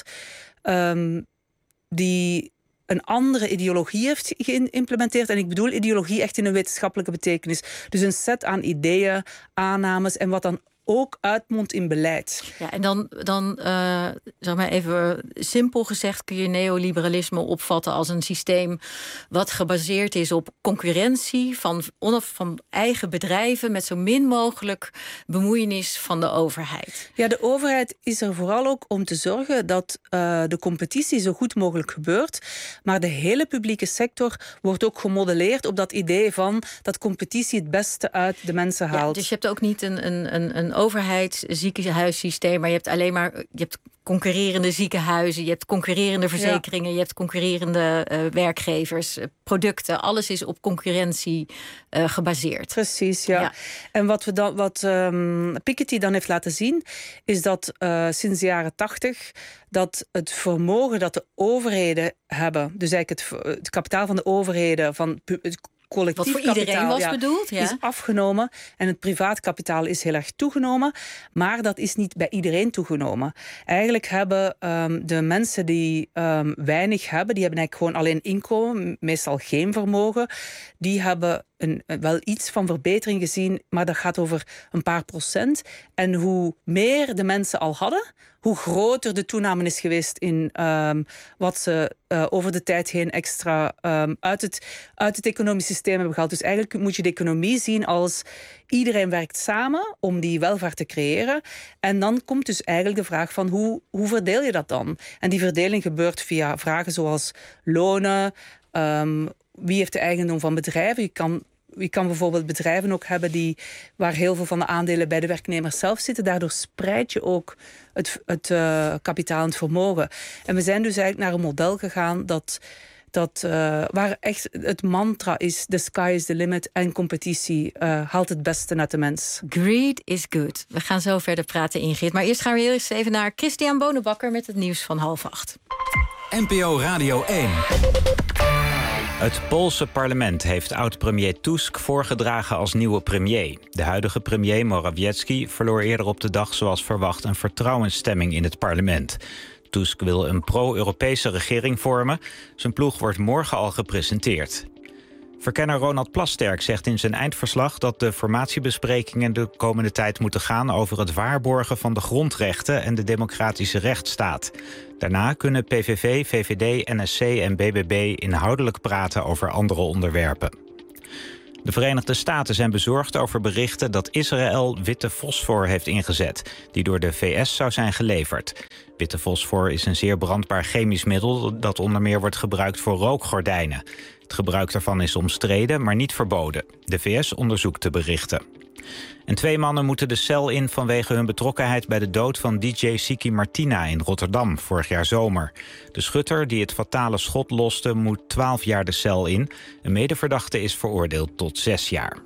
um, die een andere ideologie heeft geïmplementeerd. En ik bedoel ideologie echt in een wetenschappelijke betekenis. Dus een set aan ideeën, aannames en wat dan ook uitmondt in beleid. Ja, en dan, dan uh, zeg maar even simpel gezegd kun je neoliberalisme opvatten als een systeem wat gebaseerd is op concurrentie van, van eigen bedrijven met zo min mogelijk bemoeienis van de overheid. Ja, de overheid is er vooral ook om te zorgen dat uh, de competitie zo goed mogelijk gebeurt, maar de hele publieke sector wordt ook gemodelleerd op dat idee van dat competitie het beste uit de mensen haalt. Ja, dus je hebt ook niet een, een, een, een overheidsziekenhuissysteem, maar je hebt alleen maar je hebt concurrerende ziekenhuizen, je hebt concurrerende verzekeringen, ja. je hebt concurrerende uh, werkgevers, uh, producten. Alles is op concurrentie uh, gebaseerd. Precies, ja. ja. En wat, we dan, wat um, Piketty dan heeft laten zien, is dat uh, sinds de jaren tachtig dat het vermogen dat de overheden hebben, dus eigenlijk het, het kapitaal van de overheden, van het collectief wat voor kapitaal, iedereen was ja, bedoeld, ja. is afgenomen en het privaat kapitaal is heel erg toegenomen, maar dat is niet bij iedereen toegenomen. Eigenlijk hebben um, de mensen die um, weinig hebben, die hebben eigenlijk gewoon alleen inkomen, meestal geen vermogen, die hebben een, wel iets van verbetering gezien, maar dat gaat over een paar procent. En hoe meer de mensen al hadden, hoe groter de toename is geweest in um, wat ze uh, over de tijd heen extra um, uit, het, uit het economisch systeem hebben gehaald. Dus eigenlijk moet je de economie zien als iedereen werkt samen om die welvaart te creëren. En dan komt dus eigenlijk de vraag van hoe, hoe verdeel je dat dan? En die verdeling gebeurt via vragen zoals lonen, um, wie heeft de eigendom van bedrijven? Je kan, je kan bijvoorbeeld bedrijven ook hebben die, waar heel veel van de aandelen bij de werknemers zelf zitten. Daardoor spreid je ook het, het uh, kapitaal en het vermogen. En we zijn dus eigenlijk naar een model gegaan dat, dat, uh, waar echt het mantra is: the sky is the limit en competitie uh, haalt het beste uit de mens. Greed is good. We gaan zo verder praten, Ingrid. Maar eerst gaan we eerst even naar Christian Bonenbakker met het nieuws van half acht. N P O Radio één. Het Poolse parlement heeft oud-premier Tusk voorgedragen als nieuwe premier. De huidige premier Morawiecki verloor eerder op de dag zoals verwacht een vertrouwensstemming in het parlement. Tusk wil een pro-Europese regering vormen. Zijn ploeg wordt morgen al gepresenteerd. Verkenner Ronald Plasterk zegt in zijn eindverslag dat de formatiebesprekingen de komende tijd moeten gaan over het waarborgen van de grondrechten en de democratische rechtsstaat. Daarna kunnen P V V, V V D, N S C en B B B inhoudelijk praten over andere onderwerpen. De Verenigde Staten zijn bezorgd over berichten dat Israël witte fosfor heeft ingezet, die door de V S zou zijn geleverd. Witte fosfor is een zeer brandbaar chemisch middel dat onder meer wordt gebruikt voor rookgordijnen. Het gebruik daarvan is omstreden, maar niet verboden. De V S onderzoekt de berichten. En twee mannen moeten de cel in vanwege hun betrokkenheid bij de dood van D J Siki Martina in Rotterdam vorig jaar zomer. De schutter die het fatale schot loste moet twaalf jaar de cel in. Een medeverdachte is veroordeeld tot zes jaar.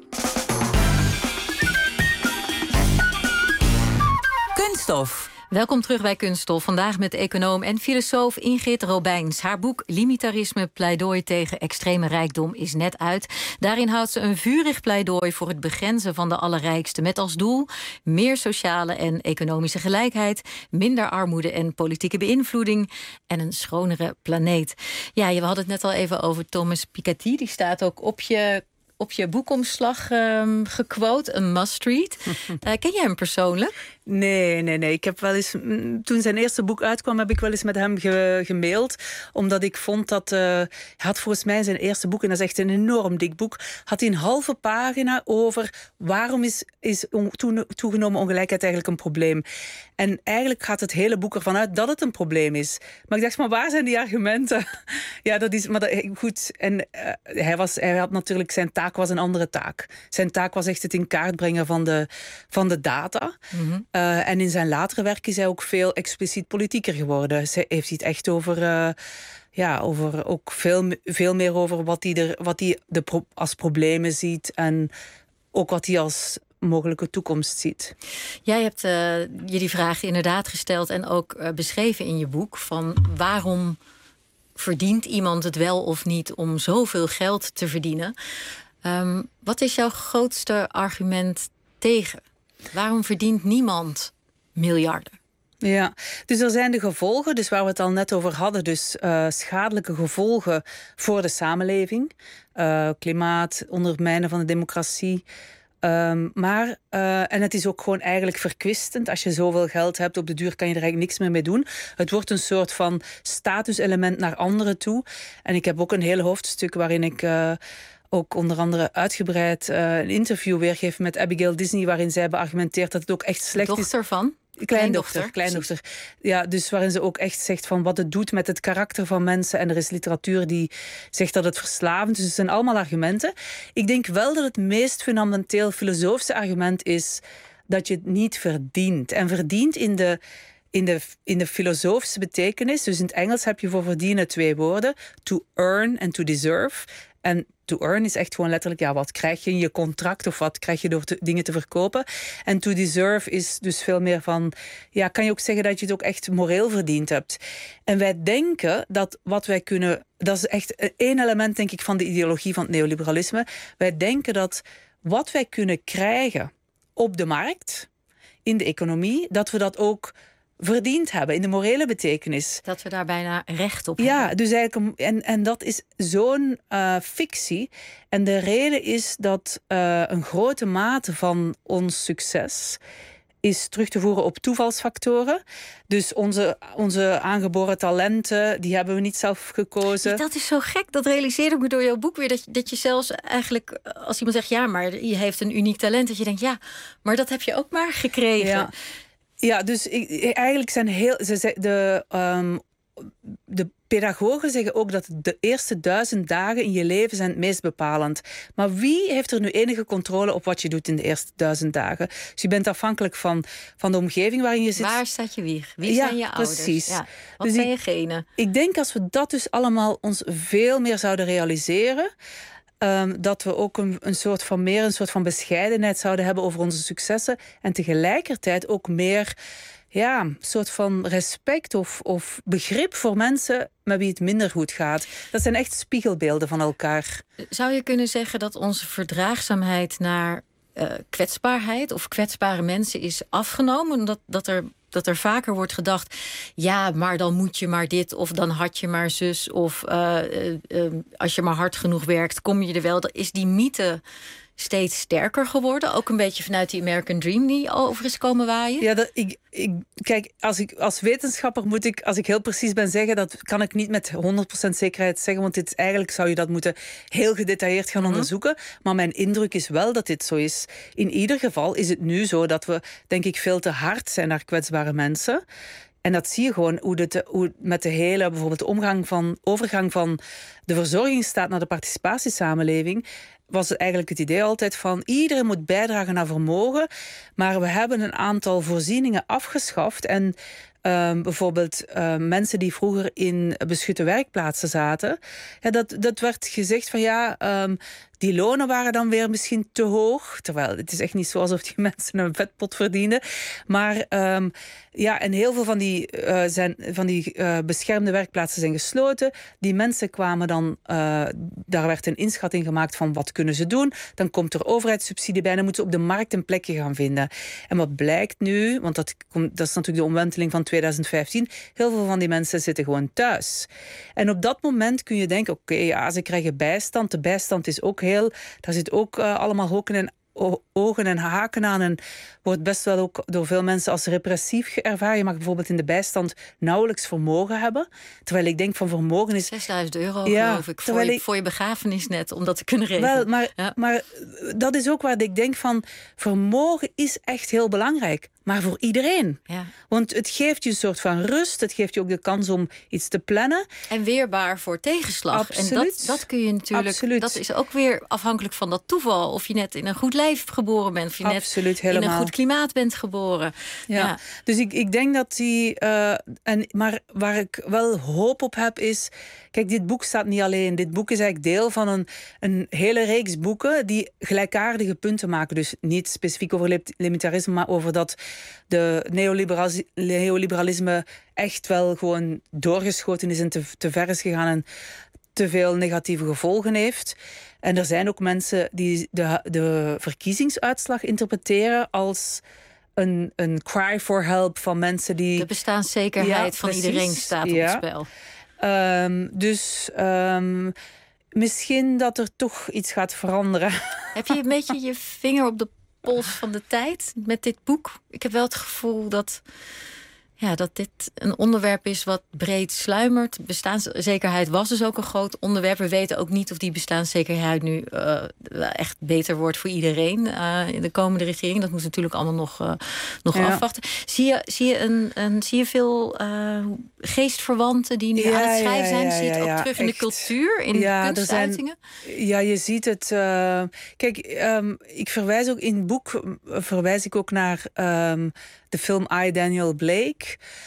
Kunststof. Welkom terug bij Kunststof. Vandaag met econoom en filosoof Ingrid Robijns. Haar boek Limitarisme, pleidooi tegen extreme rijkdom is net uit. Daarin houdt ze een vurig pleidooi voor het begrenzen van de allerrijkste. Met als doel meer sociale en economische gelijkheid, minder armoede en politieke beïnvloeding en een schonere planeet. Ja, we hadden het net al even over Thomas Piketty. Die staat ook op je... op je boekomslag um, gequote, een must-read. Uh, ken je hem persoonlijk? Nee, nee, nee. Ik heb wel eens, toen zijn eerste boek uitkwam, heb ik wel eens met hem ge, gemaild. Omdat ik vond dat... Uh, hij had volgens mij zijn eerste boek, en dat is echt een enorm dik boek, had hij een halve pagina over waarom is, is toe, toegenomen ongelijkheid eigenlijk een probleem. En eigenlijk gaat het hele boek ervan uit dat het een probleem is. Maar ik dacht, maar waar zijn die argumenten? Ja, dat is... Maar dat, goed, en uh, hij, was, hij had natuurlijk... Zijn taak was een andere taak. Zijn taak was echt het in kaart brengen van de, van de data. Mm-hmm. Uh, en in zijn latere werk is hij ook veel expliciet politieker geworden. Hij heeft hij het echt over... Uh, ja, over ook veel, veel meer over wat hij, er, wat hij de pro- als problemen ziet. En ook wat hij als mogelijke toekomst ziet. Jij hebt uh, je die vraag inderdaad gesteld en ook uh, beschreven in je boek. Van waarom verdient iemand het wel of niet om zoveel geld te verdienen? Um, wat is jouw grootste argument tegen? Waarom verdient niemand miljarden? Ja, dus er zijn de gevolgen, dus waar we het al net over hadden, dus uh, schadelijke gevolgen voor de samenleving. Uh, klimaat, ondermijnen van de democratie. Um, maar, uh, en het is ook gewoon eigenlijk verkwistend. Als je zoveel geld hebt, op de duur kan je er eigenlijk niks meer mee doen. Het wordt een soort van statuselement naar anderen toe. En ik heb ook een heel hoofdstuk waarin ik... Uh, ook onder andere uitgebreid uh, een interview weergeef met Abigail Disney, waarin zij beargumenteert dat het ook echt slecht is. Dochter van? Kleindochter, kleindochter. Ja, dus waarin ze ook echt zegt van wat het doet met het karakter van mensen. En er is literatuur die zegt dat het verslavend is. Dus het zijn allemaal argumenten. Ik denk wel dat het meest fundamenteel filosofische argument is dat je het niet verdient. En verdient in de... In de, in de filosofische betekenis, dus in het Engels heb je voor verdienen twee woorden. To earn en to deserve. En to earn is echt gewoon letterlijk, ja, wat krijg je in je contract of wat krijg je door te, dingen te verkopen. En to deserve is dus veel meer van, ja, kan je ook zeggen dat je het ook echt moreel verdiend hebt. En wij denken dat wat wij kunnen, dat is echt één element, denk ik, van de ideologie van het neoliberalisme. Wij denken dat wat wij kunnen krijgen op de markt, in de economie, dat we dat ook verdiend hebben in de morele betekenis. Dat we daar bijna recht op ja, hebben. dus eigenlijk, en, en dat is zo'n uh, fictie. En de reden is dat uh, een grote mate van ons succes is terug te voeren op toevalsfactoren. Dus onze, onze aangeboren talenten, die hebben we niet zelf gekozen. Dat is zo gek, dat realiseerde ik me door jouw boek weer. Dat je, dat je zelfs eigenlijk, als iemand zegt, ja, maar je heeft een uniek talent, dat je denkt, ja, maar dat heb je ook maar gekregen. Ja, ja dus ik, eigenlijk zijn heel... Ze, de, um, de pedagogen zeggen ook dat de eerste duizend dagen in je leven zijn het meest bepalend. Maar wie heeft er nu enige controle op wat je doet in de eerste duizend dagen? Dus je bent afhankelijk van, van de omgeving waarin je zit. Waar staat je wieg? Wie ja, zijn je ouders? Precies. Ja, wat dus zijn ik, je genen? Ik denk als we dat dus allemaal ons veel meer zouden realiseren, Um, dat we ook een, een soort van meer een soort van bescheidenheid zouden hebben over onze successen en tegelijkertijd ook meer ja, een soort van respect of, of begrip voor mensen met wie het minder goed gaat. Dat zijn echt spiegelbeelden van elkaar. Zou je kunnen zeggen dat onze verdraagzaamheid naar uh, kwetsbaarheid of kwetsbare mensen is afgenomen? Omdat dat er, dat er vaker wordt gedacht, ja, maar dan moet je maar dit of dan had je maar zus of uh, uh, uh, als je maar hard genoeg werkt, kom je er wel. Is die mythe steeds sterker geworden? Ook een beetje vanuit die American Dream die over is komen waaien? Ja, dat, ik, ik, kijk, als, ik, als wetenschapper moet ik, als ik heel precies ben zeggen, dat kan ik niet met honderd procent zekerheid zeggen, want dit, eigenlijk zou je dat moeten heel gedetailleerd gaan Mm-hmm. onderzoeken. Maar mijn indruk is wel dat dit zo is. In ieder geval is het nu zo dat we, denk ik, veel te hard zijn naar kwetsbare mensen. En dat zie je gewoon hoe, dit, hoe met de hele bijvoorbeeld de omgang van, overgang van de verzorgingsstaat naar de participatiesamenleving. Was het eigenlijk het idee altijd van iedereen moet bijdragen naar vermogen, maar we hebben een aantal voorzieningen afgeschaft en um, bijvoorbeeld uh, mensen die vroeger in beschutte werkplaatsen zaten, ja, dat, dat werd gezegd van ja, um, die lonen waren dan weer misschien te hoog, terwijl het is echt niet zo alsof die mensen een vetpot verdienden, maar um, ja, en heel veel van die, uh, zijn, van die uh, beschermde werkplaatsen zijn gesloten. Die mensen kwamen dan, uh, daar werd een inschatting gemaakt van wat kunnen ze doen. Dan komt er overheidssubsidie bij en dan moeten ze op de markt een plekje gaan vinden. En wat blijkt nu, want dat, komt, dat is natuurlijk de omwenteling van twintig vijftien, heel veel van die mensen zitten gewoon thuis. En op dat moment kun je denken, oké, okay, ja, ze krijgen bijstand. De bijstand is ook heel, daar zit ook uh, allemaal hoken en ogen en haken aan en wordt best wel ook door veel mensen als repressief ervaren. Je mag bijvoorbeeld in de bijstand nauwelijks vermogen hebben. Terwijl ik denk van vermogen is... zesduizend euro ja, geloof ik voor je, ik, voor je begrafenis net, om dat te kunnen regelen. Wel, maar, ja. maar dat is ook waar ik denk van vermogen is echt heel belangrijk. Maar voor iedereen. Ja. Want het geeft je een soort van rust. Het geeft je ook de kans om iets te plannen. En weerbaar voor tegenslag. Absoluut. En dat, dat kun je natuurlijk... Absoluut. Dat is ook weer afhankelijk van dat toeval. Of je net in een goed lijf geboren bent. Of je Absoluut, net helemaal. in een goed klimaat bent geboren. Ja. Ja. Dus ik, ik denk dat die... Uh, en, maar waar ik wel hoop op heb is... Kijk, dit boek staat niet alleen. Dit boek is eigenlijk deel van een, een hele reeks boeken die gelijkaardige punten maken. Dus niet specifiek over limitarisme, maar over dat de neoliberalisme echt wel gewoon doorgeschoten is en te, te ver is gegaan en te veel negatieve gevolgen heeft. En er zijn ook mensen die de, de verkiezingsuitslag interpreteren als een, een cry for help van mensen die... De bestaanszekerheid ja, van precies. iedereen staat op ja. het spel. Um, dus um, misschien dat er toch iets gaat veranderen. Heb je een beetje je vinger op de pols van de tijd met dit boek? Ik heb wel het gevoel dat, ja, dat dit een onderwerp is wat breed sluimert. Bestaanszekerheid was dus ook een groot onderwerp. We weten ook niet of die bestaanszekerheid nu uh, echt beter wordt voor iedereen uh, in de komende regering. Dat moet natuurlijk allemaal nog, uh, nog ja. afwachten. Zie je, zie je, een, een, zie je veel uh, geestverwanten die nu ja, aan het schrijven zijn? Ja, ja, zie je het ook ja, terug in echt. de cultuur, in ja, de kunstuitingen? Zijn, ja, je ziet het. Uh, kijk, um, ik verwijs ook in het boek verwijs ik ook naar um, de film I, Daniel Blake.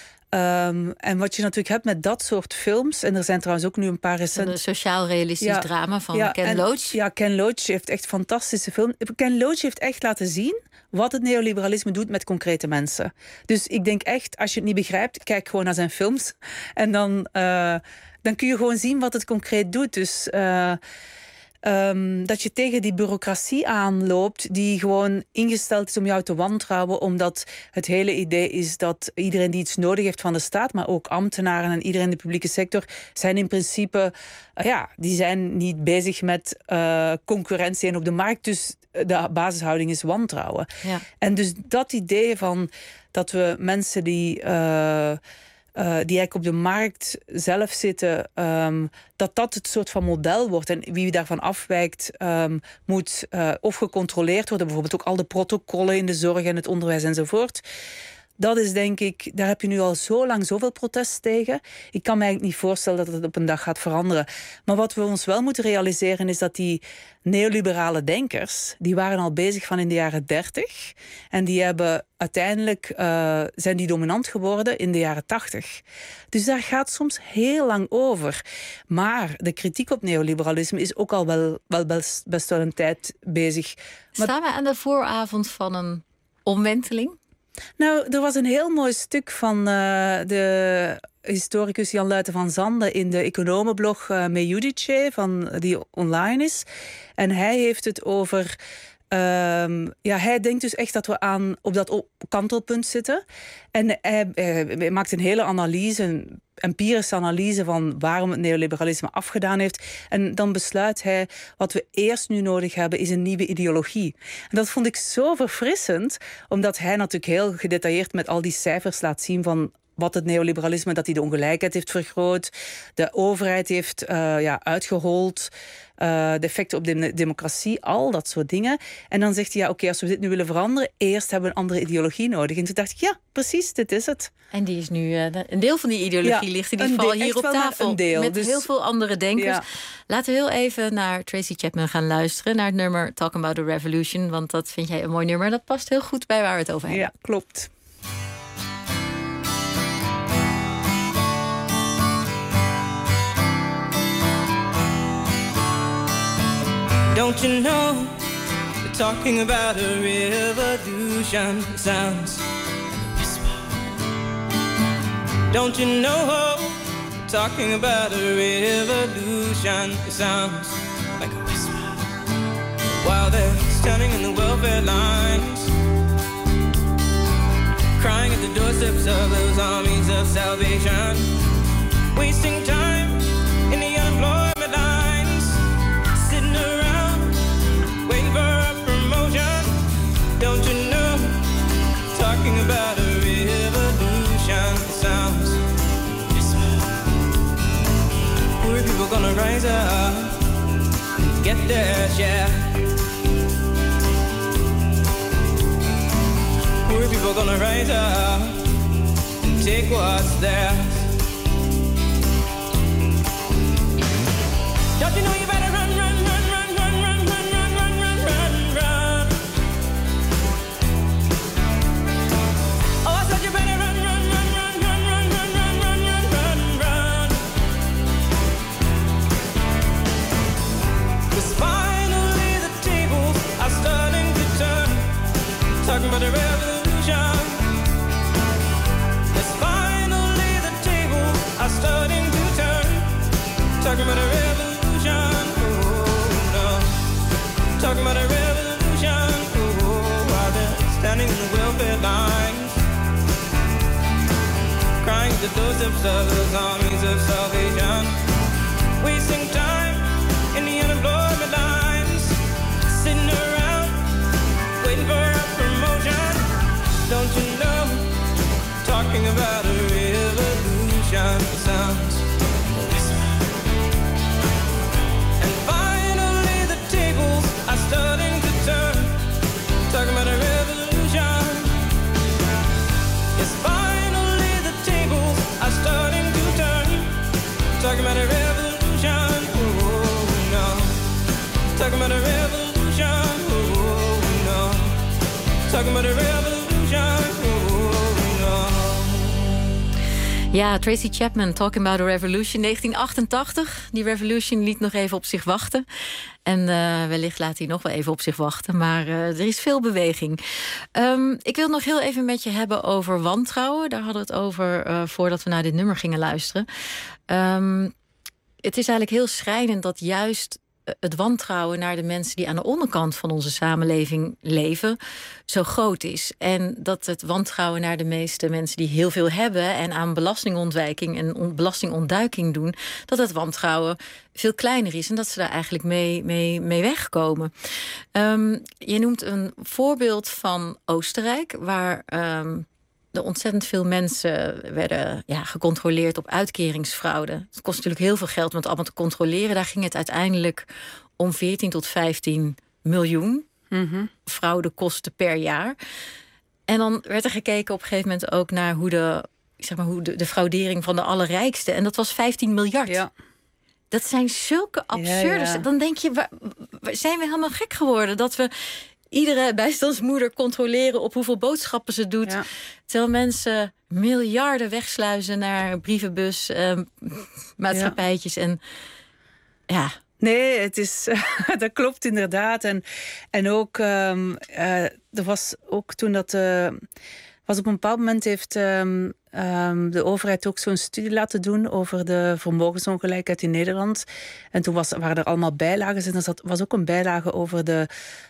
Um, en wat je natuurlijk hebt met dat soort films... en er zijn trouwens ook nu een paar recent... Een sociaal-realistisch ja, drama van ja, Ken en, Loach. Ja, Ken Loach heeft echt fantastische films. Ken Loach heeft echt laten zien wat het neoliberalisme doet met concrete mensen. Dus ik denk echt, als je het niet begrijpt... kijk gewoon naar zijn films. En dan, uh, dan kun je gewoon zien wat het concreet doet. Dus... Uh, Um, dat je tegen die bureaucratie aanloopt die gewoon ingesteld is om jou te wantrouwen, omdat het hele idee is dat iedereen die iets nodig heeft van de staat, maar ook ambtenaren en iedereen in de publieke sector, zijn in principe, uh, ja, die zijn niet bezig met uh, concurrentie en op de markt, dus de basishouding is wantrouwen. Ja. En dus dat idee van dat we mensen die Uh, Uh, die eigenlijk op de markt zelf zitten, um, dat dat het soort van model wordt. En wie daarvan afwijkt, um, moet uh, of gecontroleerd worden. Bijvoorbeeld ook al de protocollen in de zorg en het onderwijs enzovoort. Dat is denk ik, daar heb je nu al zo lang zoveel protest tegen. Ik kan me eigenlijk niet voorstellen dat het op een dag gaat veranderen. Maar wat we ons wel moeten realiseren is dat die neoliberale denkers, die waren al bezig van in de jaren dertig. En die hebben uiteindelijk, uh, zijn die dominant geworden in de jaren tachtig. Dus daar gaat soms heel lang over. Maar de kritiek op neoliberalisme is ook al wel, wel best, best wel een tijd bezig. Maar staan we aan de vooravond van een omwenteling? Nou, er was een heel mooi stuk van uh, de historicus Jan Luiten van Zanden in de economenblog uh, Mejudice, van die online is. En hij heeft het over Um, ja, hij denkt dus echt dat we aan op dat kantelpunt zitten. En hij, hij maakt een hele analyse, een empirische analyse van waarom het neoliberalisme afgedaan heeft. En dan besluit hij, wat we eerst nu nodig hebben, is een nieuwe ideologie. En dat vond ik zo verfrissend, omdat hij natuurlijk heel gedetailleerd met al die cijfers laat zien van wat het neoliberalisme, dat hij de ongelijkheid heeft vergroot, de overheid heeft uh, ja, uitgehold, uh, de effecten op de democratie, al dat soort dingen. En dan zegt hij, ja, oké, okay, als we dit nu willen veranderen, eerst hebben we een andere ideologie nodig. En toen dacht ik, ja, precies, dit is het. En die is nu, uh, een deel van die ideologie ja, ligt in ieder geval hier op tafel. Een deel, met dus heel veel andere denkers. Ja. Laten we heel even naar Tracy Chapman gaan luisteren, naar het nummer Talking About the Revolution, want dat vind jij een mooi nummer. Dat past heel goed bij waar we het over hebben. Ja, klopt. Don't you know, we're talking about a revolution. It sounds like a whisper. Don't you know, we're talking about a revolution. It sounds like a whisper. While they're standing in the welfare lines, crying at the doorsteps of those armies of salvation, wasting time in the unemployment lines, sitting around waiting for a promotion. Don't you know, talking about a revolution. It sounds whisper. Poor people gonna rise up and get their share. Poor people gonna rise up and take what's theirs. Don't you know you better run, run, run, run, run, run, run, run, run, run, run, run. Oh, I said you better run, run, run, run, run, run, run, run, run, run, run, run. 'Cause finally the tables are starting to turn. Talking about a revolution. 'Cause finally the tables are starting to turn. Talking about a revolution. Talking about a revolution, oh, while they're standing in the welfare lines, crying at the doorsteps of those armies of salvation, wasting time in the unemployment lines, sitting around waiting for a promotion. Don't you know, talking about a revolution sounds starting to turn, talking about a revolution. Yes, finally the tables are starting to turn, talking about a revolution. Oh no, talking about a revolution. Oh no, talking about a revolution. Oh no. Ja, Tracy Chapman, Talking About a Revolution, negentien achtentachtig. Die revolution liet nog even op zich wachten. En uh, wellicht laat hij nog wel even op zich wachten. Maar uh, er is veel beweging. Um, ik wil het nog heel even met je hebben over wantrouwen. Daar hadden we het over uh, voordat we naar dit nummer gingen luisteren. Um, het is eigenlijk heel schrijnend dat juist het wantrouwen naar de mensen die aan de onderkant van onze samenleving leven zo groot is. En dat het wantrouwen naar de meeste mensen die heel veel hebben en aan belastingontwijking en on- belastingontduiking doen, dat het wantrouwen veel kleiner is en dat ze daar eigenlijk mee, mee, mee wegkomen. Um, je noemt een voorbeeld van Oostenrijk, waar um, er ontzettend veel mensen werden ja, gecontroleerd op uitkeringsfraude. Het kost natuurlijk heel veel geld om het allemaal te controleren. Daar ging het uiteindelijk om veertien tot vijftien miljoen mm-hmm. fraudekosten per jaar. En dan werd er gekeken op een gegeven moment ook naar hoe de, zeg maar, hoe de, de fraudering van de allerrijkste. En dat was vijftien miljard. Ja. Dat zijn zulke absurde... Ja, ja. Dan denk je, waar, waar zijn we helemaal gek geworden? Dat we iedere bijstandsmoeder controleren op hoeveel boodschappen ze doet. Ja. Terwijl mensen miljarden wegsluizen naar brievenbus, uh, maatschappijtjes. Ja. En ja... Nee, het is, dat klopt inderdaad. En, en ook, um, uh, er was ook toen dat... Uh, was op een bepaald moment heeft um, um, de overheid ook zo'n studie laten doen over de vermogensongelijkheid in Nederland. En toen was, waren er allemaal bijlagen. En er was ook een bijlage over de,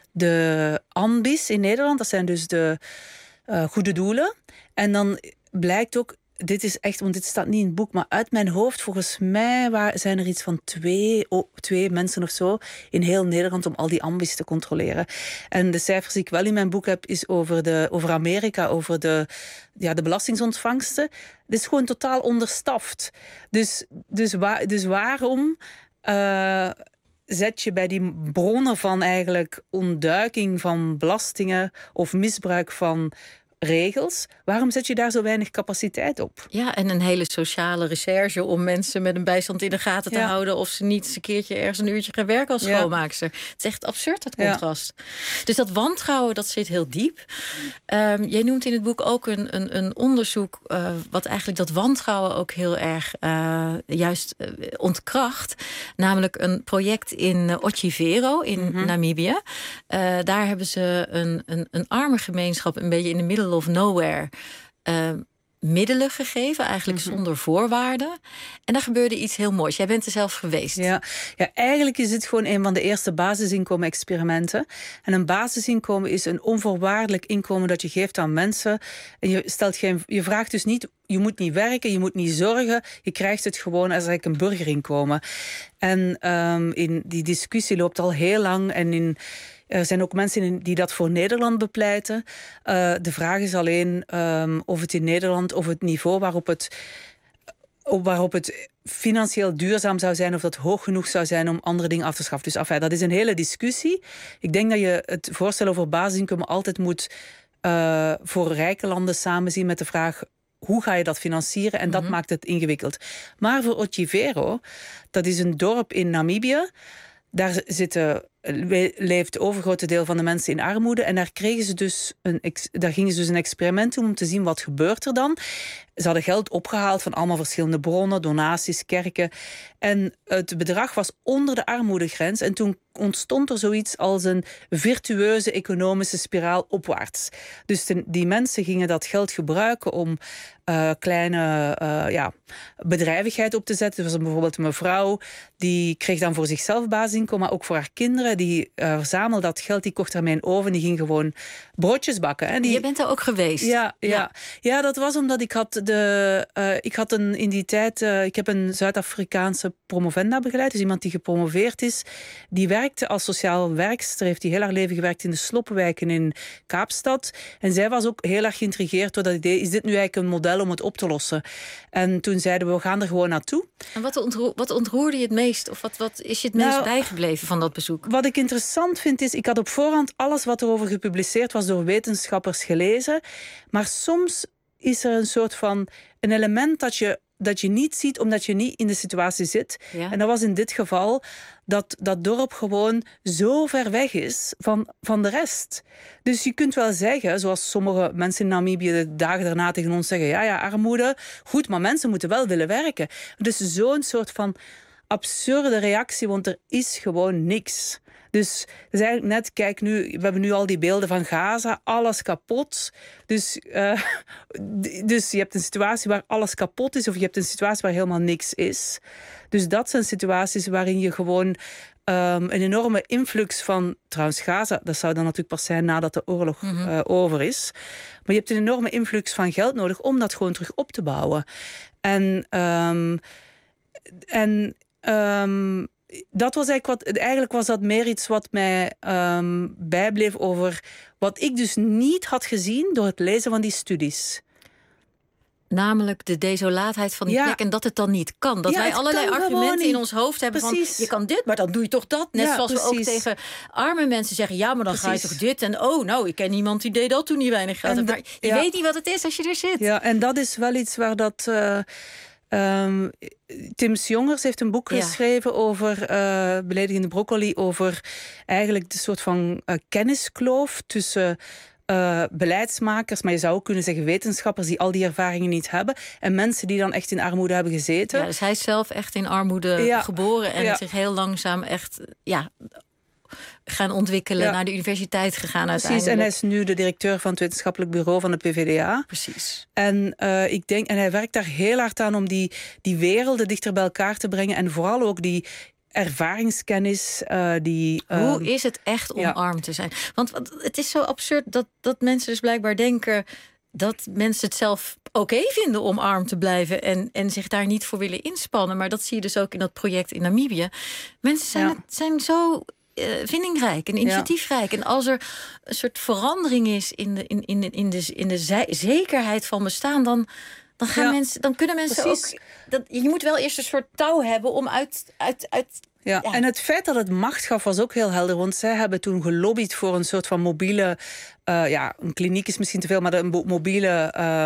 de ambis in Nederland. Dat zijn dus de uh, goede doelen. En dan blijkt ook... Dit is echt, want dit staat niet in het boek, maar uit mijn hoofd, volgens mij waar, zijn er iets van twee, oh, twee mensen of zo in heel Nederland om al die ambis te controleren. En de cijfers die ik wel in mijn boek heb, is over, de, over Amerika, over de, ja, de belastingsontvangsten. Het is gewoon totaal onderstaft. Dus, dus, waar, dus waarom... Uh, zet je bij die bronnen van eigenlijk ontduiking van belastingen of misbruik van regels, waarom zet je daar zo weinig capaciteit op? Ja, en een hele sociale recherche om mensen met een bijstand in de gaten te ja. houden of ze niet eens een keertje ergens een uurtje gaan werken als schoonmaakster. Ja. Het is echt absurd, dat contrast. Ja. Dus dat wantrouwen, dat zit heel diep. Um, jij noemt in het boek ook een, een, een onderzoek uh, wat eigenlijk dat wantrouwen ook heel erg uh, juist uh, ontkracht. Namelijk een project in uh, Otjivero in mm-hmm. Namibië. Uh, daar hebben ze een, een, een arme gemeenschap een beetje in de middel of nowhere uh, middelen gegeven, eigenlijk mm-hmm. zonder voorwaarden. En daar gebeurde iets heel moois. Jij bent er zelf geweest. Ja, ja, eigenlijk is dit gewoon een van de eerste basisinkomen-experimenten. En een basisinkomen is een onvoorwaardelijk inkomen dat je geeft aan mensen. En je, stelt geen, je vraagt dus niet, je moet niet werken, je moet niet zorgen. Je krijgt het gewoon als eigenlijk een burgerinkomen. En um, in die discussie loopt al heel lang en in Er zijn ook mensen die dat voor Nederland bepleiten. Uh, de vraag is alleen um, of het in Nederland, of het niveau waarop het, waarop het financieel duurzaam zou zijn, of dat hoog genoeg zou zijn om andere dingen af te schaffen. Dus enfin, dat is een hele discussie. Ik denk dat je het voorstel over basisinkomen altijd moet uh, voor rijke landen samenzien met de vraag: hoe ga je dat financieren? En dat mm-hmm. maakt het ingewikkeld. Maar voor Otjivero, dat is een dorp in Namibië. Daar zitten, leeft het overgrote deel van de mensen in armoede. En daar, kregen ze dus een, daar gingen ze dus een experiment doen om te zien wat gebeurt er dan. Ze hadden geld opgehaald van allemaal verschillende bronnen, donaties, kerken. En het bedrag was onder de armoedegrens. En toen ontstond er zoiets als een virtueuze economische spiraal opwaarts. Dus de, die mensen gingen dat geld gebruiken om uh, kleine uh, ja, bedrijvigheid op te zetten. Er was bijvoorbeeld een mevrouw, die kreeg dan voor zichzelf basisinkomen, maar ook voor haar kinderen. Die uh, verzamelde dat geld, die kocht daarmee een oven, die ging gewoon broodjes bakken. Hè. Die... Je bent daar ook geweest? Ja, ja. ja. ja dat was omdat ik had de... Uh, ik had een, in die tijd... Uh, ik heb een Zuid-Afrikaanse promovenda begeleid, dus iemand die gepromoveerd is. Die werkte als sociaal werkster, heeft die heel haar leven gewerkt in de sloppenwijken in Kaapstad. En zij was ook heel erg geïntrigeerd door dat idee, is dit nu eigenlijk een model om het op te lossen? En toen zeiden we, we gaan er gewoon naartoe. En wat, ontroer, wat ontroerde je het meest? Of wat, wat is je het meest nou, bijgebleven van dat bezoek? Wat ik interessant vind is, ik had op voorhand alles wat erover gepubliceerd was door wetenschappers gelezen. Maar soms is er een soort van een element dat je, dat je niet ziet omdat je niet in de situatie zit. Ja. En dat was in dit geval dat dat dorp gewoon zo ver weg is van, van de rest. Dus je kunt wel zeggen, zoals sommige mensen in Namibië de dagen daarna tegen ons zeggen, ja, ja, armoede, goed, maar mensen moeten wel willen werken. Dus zo'n soort van absurde reactie, want er is gewoon niks. Dus, dus eigenlijk net, kijk nu, we hebben nu al die beelden van Gaza, alles kapot. Dus, uh, dus je hebt een situatie waar alles kapot is, of je hebt een situatie waar helemaal niks is. Dus dat zijn situaties waarin je gewoon um, een enorme influx van... Trouwens, Gaza, dat zou dan natuurlijk pas zijn nadat de oorlog mm-hmm. uh, over is. Maar je hebt een enorme influx van geld nodig om dat gewoon terug op te bouwen. En... Um, en um, dat was eigenlijk wat... Eigenlijk was dat meer iets wat mij um, bijbleef over... wat ik dus niet had gezien door het lezen van die studies. Namelijk de desolaatheid van die ja. plek en dat het dan niet kan. Dat ja, wij allerlei argumenten in ons hoofd hebben precies. van... je kan dit, maar dan doe je toch dat. Net ja, zoals precies. we ook tegen arme mensen zeggen... ja, maar dan precies. ga je toch dit en oh, nou, ik ken iemand die deed dat toen hij weinig geld had. Maar je ja. weet niet wat het is als je er zit. Ja, en dat is wel iets waar dat... Uh, Um, Tim Sjongers heeft een boek ja. geschreven over uh, Beledigende broccoli, over eigenlijk de soort van uh, kenniskloof tussen uh, beleidsmakers, maar je zou ook kunnen zeggen wetenschappers die al die ervaringen niet hebben, en mensen die dan echt in armoede hebben gezeten. Ja, dus hij is zelf echt in armoede ja. geboren en ja. zich heel langzaam echt... ja. gaan ontwikkelen, ja. naar de universiteit gegaan uiteindelijk. Precies, en hij is nu de directeur van het wetenschappelijk bureau van de P V D A. Precies. En, uh, ik denk, en hij werkt daar heel hard aan om die, die werelden dichter bij elkaar te brengen en vooral ook die ervaringskennis. Uh, die, uh, Hoe is het echt om ja. arm te zijn? Want het is zo absurd dat, dat mensen dus blijkbaar denken... dat mensen het zelf oké okay vinden om arm te blijven... En, en zich daar niet voor willen inspannen. Maar dat zie je dus ook in dat project in Namibië. Mensen zijn, ja. zijn zo... Uh, vindingrijk en initiatiefrijk. Ja. En als er een soort verandering is in de, in, in de, in de, in de ze- zekerheid van bestaan... dan, dan, gaan ja. mensen, dan kunnen mensen Precies. ook... Dat, je moet wel eerst een soort touw hebben om uit... uit, uit ja. ja. En het feit dat het macht gaf was ook heel helder. Want zij hebben toen gelobbyd voor een soort van mobiele... Uh, ja, een kliniek is misschien te veel, maar een mobiele uh,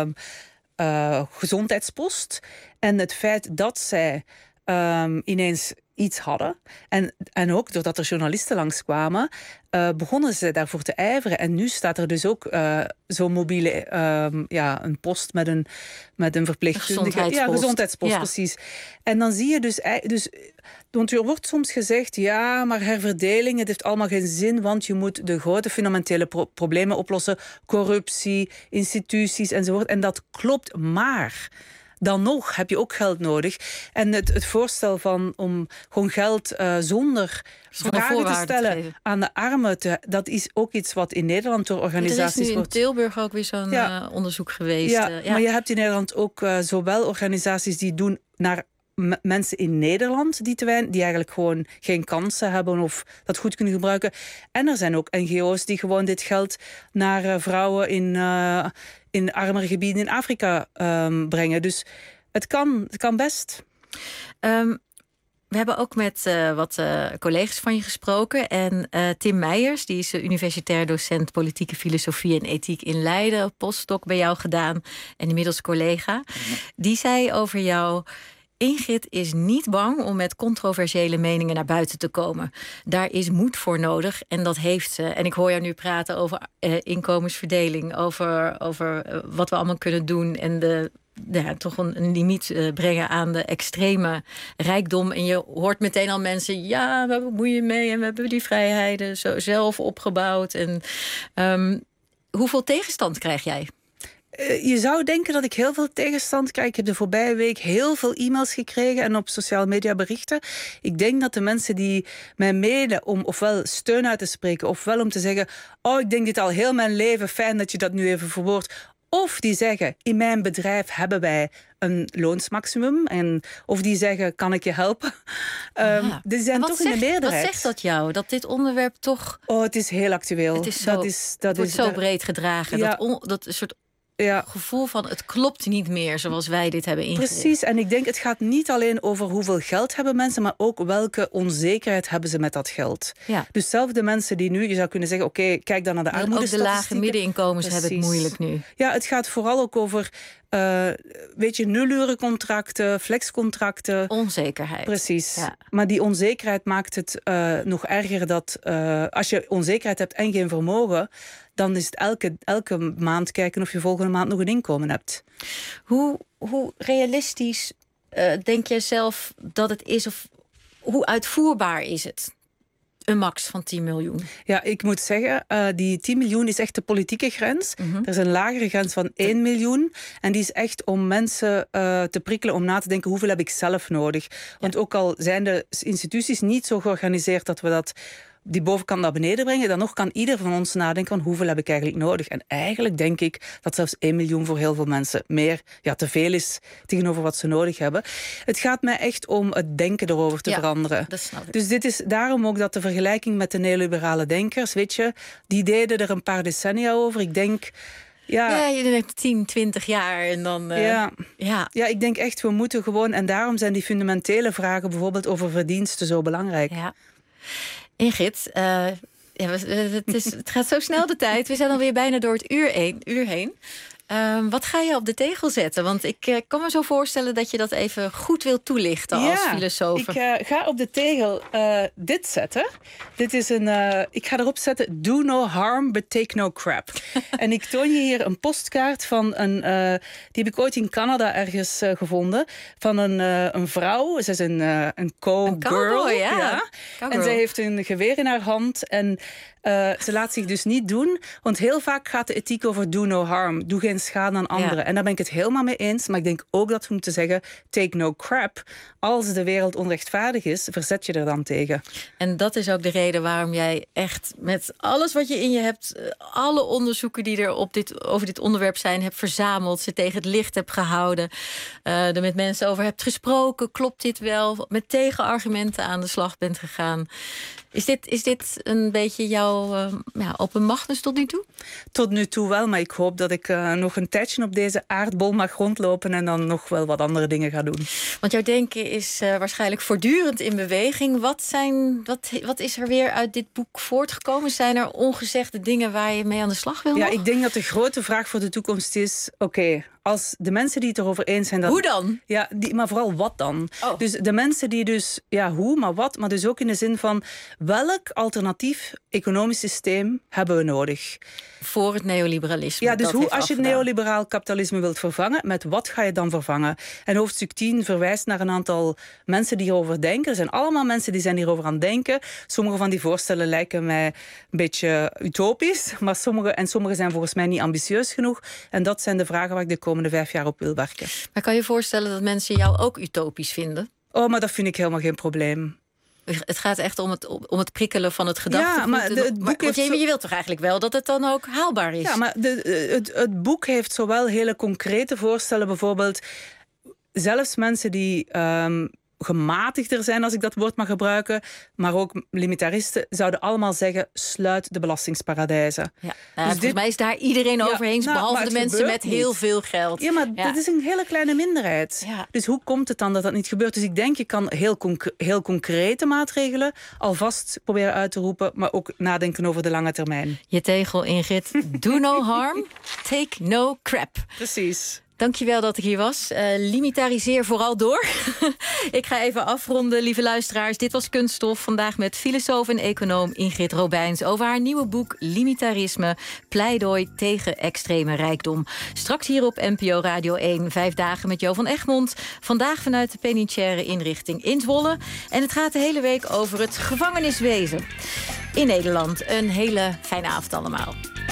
uh, gezondheidspost. En het feit dat zij um, ineens... iets hadden. En, en ook doordat er journalisten langskwamen, uh, begonnen ze daarvoor te ijveren. En nu staat er dus ook uh, zo'n mobiele, uh, ja, een post met een, met een verpleegkundige. Gezondheidspost. Ja, gezondheidspost, ja. precies. En dan zie je dus, dus... Want er wordt soms gezegd, ja, maar herverdeling, het heeft allemaal geen zin, want je moet de grote fundamentele pro- problemen oplossen. Corruptie, instituties enzovoort. En dat klopt, maar... dan nog heb je ook geld nodig. En het, het voorstel van om gewoon geld uh, zonder, zonder vragen te stellen te aan de armen, te, dat is ook iets wat in Nederland door organisaties wordt... Er is nu in Tilburg ook weer zo'n ja. uh, onderzoek geweest. Ja, uh, ja, maar je hebt in Nederland ook uh, zowel organisaties die doen naar m- mensen in Nederland die, te weinig, die eigenlijk gewoon geen kansen hebben of dat goed kunnen gebruiken. En er zijn ook N G O's die gewoon dit geld naar uh, vrouwen in... Uh, in armere gebieden in Afrika um, brengen. Dus het kan, het kan best. Um, we hebben ook met uh, wat uh, collega's van je gesproken. En uh, Tim Meijers, die is uh, universitair docent politieke filosofie en ethiek in Leiden. Postdoc bij jou gedaan en inmiddels collega. Die zei over jou... Ingrid is niet bang om met controversiële meningen naar buiten te komen. Daar is moed voor nodig en dat heeft ze. En ik hoor jou nu praten over uh, inkomensverdeling, over, over uh, wat we allemaal kunnen doen en de, ja, toch een, een limiet uh, brengen aan de extreme rijkdom. En je hoort meteen al mensen, ja, we hebben moeite mee en we hebben die vrijheden zo zelf opgebouwd. En um, hoeveel tegenstand krijg jij? Je zou denken dat ik heel veel tegenstand krijg. Ik heb de voorbije week heel veel e-mails gekregen en op sociale media berichten. Ik denk dat de mensen die mij mailen om ofwel steun uit te spreken, ofwel om te zeggen, oh, ik denk dit al heel mijn leven, fijn dat je dat nu even verwoordt. Of die zeggen, in mijn bedrijf hebben wij een loonsmaximum. En, of die zeggen, kan ik je helpen? Um, die zijn toch zegt, in de meerderheid. Wat zegt dat jou? Dat dit onderwerp toch... Oh, het is heel actueel. Het, is zo, dat is, dat het wordt is, zo daar... breed gedragen. Ja. Dat, on, dat soort... Ja. Gevoel van het klopt niet meer zoals wij dit hebben ingericht. Precies, en ik denk het gaat niet alleen over hoeveel geld hebben mensen, maar ook welke onzekerheid hebben ze met dat geld. Ja. Dus zelf de mensen die nu, je zou kunnen zeggen, oké, okay, kijk dan naar de armoedestatistieken. Ook de lage middeninkomens Precies. hebben het moeilijk nu. Ja, het gaat vooral ook over, uh, weet je, nulurencontracten, flexcontracten. Onzekerheid. Precies. Ja. Maar die onzekerheid maakt het uh, nog erger dat uh, als je onzekerheid hebt en geen vermogen, dan is het elke, elke maand kijken of je volgende maand nog een inkomen hebt. Hoe, hoe realistisch uh, denk jij zelf dat het is? Of hoe uitvoerbaar is het? een max van tien miljoen? Ja, ik moet zeggen, uh, die tien miljoen is echt de politieke grens. Mm-hmm. Er is een lagere grens van één miljoen. En die is echt om mensen uh, te prikkelen om na te denken, hoeveel heb ik zelf nodig? Want ja. ook al zijn de instituties niet zo georganiseerd dat we dat die bovenkant naar beneden brengen, dan nog kan ieder van ons nadenken van hoeveel heb ik eigenlijk nodig. En eigenlijk denk ik dat zelfs één miljoen voor heel veel mensen meer, ja, te veel is tegenover wat ze nodig hebben. Het gaat mij echt om het denken erover te ja, veranderen. Dat snap ik. Dus dit is daarom ook dat de vergelijking met de neoliberale denkers, weet je, die deden er een paar decennia over. Ik denk... Ja, ja, je denkt tien, twintig jaar en dan... Uh, ja. Ja. ja, ik denk echt, we moeten gewoon... En daarom zijn die fundamentele vragen, bijvoorbeeld over verdiensten, zo belangrijk. Ja. Ingrid, uh, ja, het, is, het gaat zo snel de tijd. We zijn alweer bijna door het uur heen. Uur heen. Um, wat ga je op de tegel zetten? Want ik uh, kan me zo voorstellen dat je dat even goed wilt toelichten als ja, filosoof. Ik uh, ga op de tegel uh, dit zetten. Dit is een. Uh, ik ga erop zetten: do no harm, but take no crap. En ik toon je hier een postkaart van een. Uh, die heb ik ooit in Canada ergens uh, gevonden. Van een, uh, een vrouw. Ze is een, uh, een co-girl. Ja. Ja. En zij heeft een geweer in haar hand. En Uh, ze laat zich dus niet doen, want heel vaak gaat de ethiek over do no harm. Doe geen schade aan anderen. Ja. En daar ben ik het helemaal mee eens. Maar ik denk ook dat we moeten zeggen, take no crap. Als de wereld onrechtvaardig is, verzet je er dan tegen. En dat is ook de reden waarom jij echt met alles wat je in je hebt, alle onderzoeken die er op dit, over dit onderwerp zijn, hebt verzameld, ze tegen het licht hebt gehouden, uh, er met mensen over hebt gesproken. Klopt dit wel? Met tegenargumenten aan de slag bent gegaan. Is dit, is dit een beetje jouw uh, ja, open magnus tot nu toe? Tot nu toe wel, maar ik hoop dat ik uh, nog een tijdje op deze aardbol mag rondlopen en dan nog wel wat andere dingen ga doen. Want jouw denken is uh, waarschijnlijk voortdurend in beweging. Wat, zijn, wat, wat is er weer uit dit boek voortgekomen? Zijn er ongezegde dingen waar je mee aan de slag wil? Ja, nog? Ik denk dat de grote vraag voor de toekomst is, oké, okay, als de mensen die het erover eens zijn dat... Hoe dan? Ja, die, maar vooral wat dan? Oh. Dus de mensen die dus... Ja, hoe, maar wat? Maar dus ook in de zin van... welk alternatief economisch systeem hebben we nodig? Voor het neoliberalisme. Ja, dus hoe, als je het afgedaan. neoliberaal kapitalisme wilt vervangen, met wat ga je dan vervangen? En hoofdstuk tien verwijst naar een aantal mensen die hierover denken. Er zijn allemaal mensen die zijn hierover aan het denken. Sommige van die voorstellen lijken mij een beetje utopisch. Maar sommige, en sommige zijn volgens mij niet ambitieus genoeg. En dat zijn de vragen waar ik de komende vijf jaar op wil werken. Maar kan je voorstellen dat mensen jou ook utopisch vinden? Oh, maar dat vind ik helemaal geen probleem. Het gaat echt om het, om het prikkelen van het gedachtegoed. Ja, maar de, het boek maar, heeft je, zo... je wilt toch eigenlijk wel dat het dan ook haalbaar is? Ja, maar de, het, het boek heeft zowel hele concrete voorstellen, bijvoorbeeld zelfs mensen die um, gematigder zijn, als ik dat woord mag gebruiken, maar ook limitaristen, zouden allemaal zeggen, sluit de belastingsparadijzen. Ja. Dus Uh, volgens dit... mij is daar iedereen over eens, ja, nou, behalve de mensen met niet. heel veel geld. Ja, maar ja. dat is een hele kleine minderheid. Ja. Dus hoe komt het dan dat dat niet gebeurt? Dus ik denk, je kan heel, conc- heel concrete maatregelen alvast proberen uit te roepen, maar ook nadenken over de lange termijn. Je tegel, Ingrid. Do no harm, take no crap. Precies. Dankjewel dat ik hier was. Uh, limitariseer vooral door. Ik ga even afronden, lieve luisteraars. Dit was Kunststof. Vandaag met filosoof en econoom Ingrid Robijns over haar nieuwe boek Limitarisme. Pleidooi tegen extreme rijkdom. Straks hier op N P O Radio één. Vijf dagen met Jo van Egmond. Vandaag vanuit de penitentiaire inrichting in Zwolle. En het gaat de hele week over het gevangeniswezen in Nederland. Een hele fijne avond allemaal.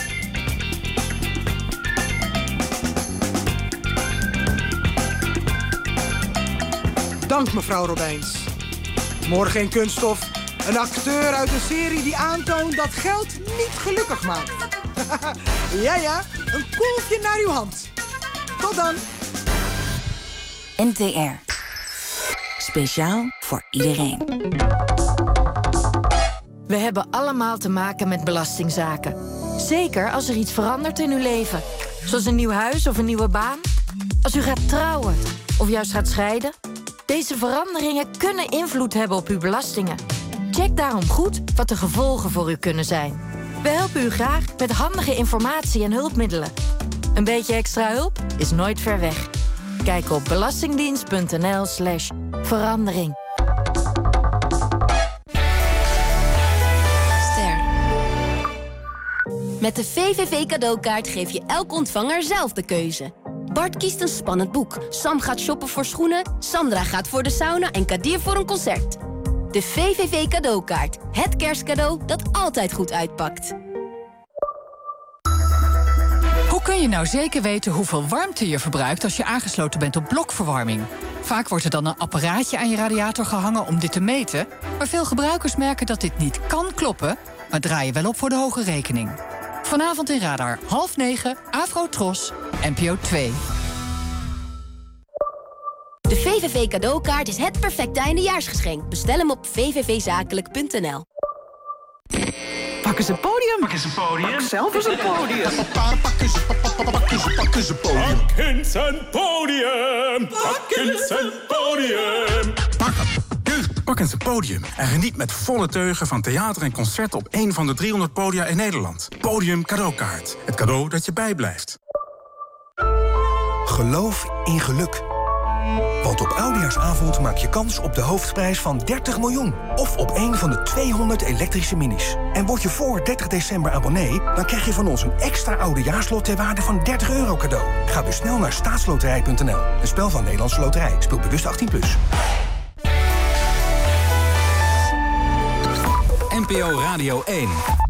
Dank mevrouw Robijns. Morgen in Kunststof een acteur uit een serie die aantoont dat geld niet gelukkig maakt. Ja, ja, een kolfje naar uw hand. Tot dan. N T R. Speciaal voor iedereen. We hebben allemaal te maken met belastingzaken. Zeker als er iets verandert in uw leven. Zoals een nieuw huis of een nieuwe baan. Als u gaat trouwen of juist gaat scheiden. Deze veranderingen kunnen invloed hebben op uw belastingen. Check daarom goed wat de gevolgen voor u kunnen zijn. We helpen u graag met handige informatie en hulpmiddelen. Een beetje extra hulp is nooit ver weg. Kijk op belastingdienst.nl slash verandering. Ster. Met de V V V cadeaukaart geef je elk ontvanger zelf de keuze. Bart kiest een spannend boek. Sam gaat shoppen voor schoenen. Sandra gaat voor de sauna en Kadir voor een concert. De V V V cadeaukaart. Het kerstcadeau dat altijd goed uitpakt. Hoe kun je nou zeker weten hoeveel warmte je verbruikt als je aangesloten bent op blokverwarming? Vaak wordt er dan een apparaatje aan je radiator gehangen om dit te meten, maar veel gebruikers merken dat dit niet kan kloppen, maar draaien wel op voor de hoge rekening. Vanavond in Radar, half negen, Afro-Tros, N P O twee. De V V V cadeaukaart is het perfecte eindejaarsgeschenk. Bestel hem op v v v zakelijk punt n l. Pak eens een podium. Pak eens een podium. Pak zelf eens een podium. Pak eens een podium. Pak eens een podium. Pak eens een podium. Pak het. Pak eens een podium. En geniet met volle teugen van theater en concerten op één van de driehonderd podia in Nederland. Podium cadeaukaart. Het cadeau dat je bijblijft. Geloof in geluk. Want op Oudejaarsavond maak je kans op de hoofdprijs van dertig miljoen. Of op een van de tweehonderd elektrische minis. En word je voor dertig december abonnee, dan krijg je van ons een extra Oudejaarslot ter waarde van dertig euro cadeau. Ga dus snel naar staatsloterij punt n l. Een spel van Nederlandse Loterij. Speel bewust achttien plus. N P O Radio één.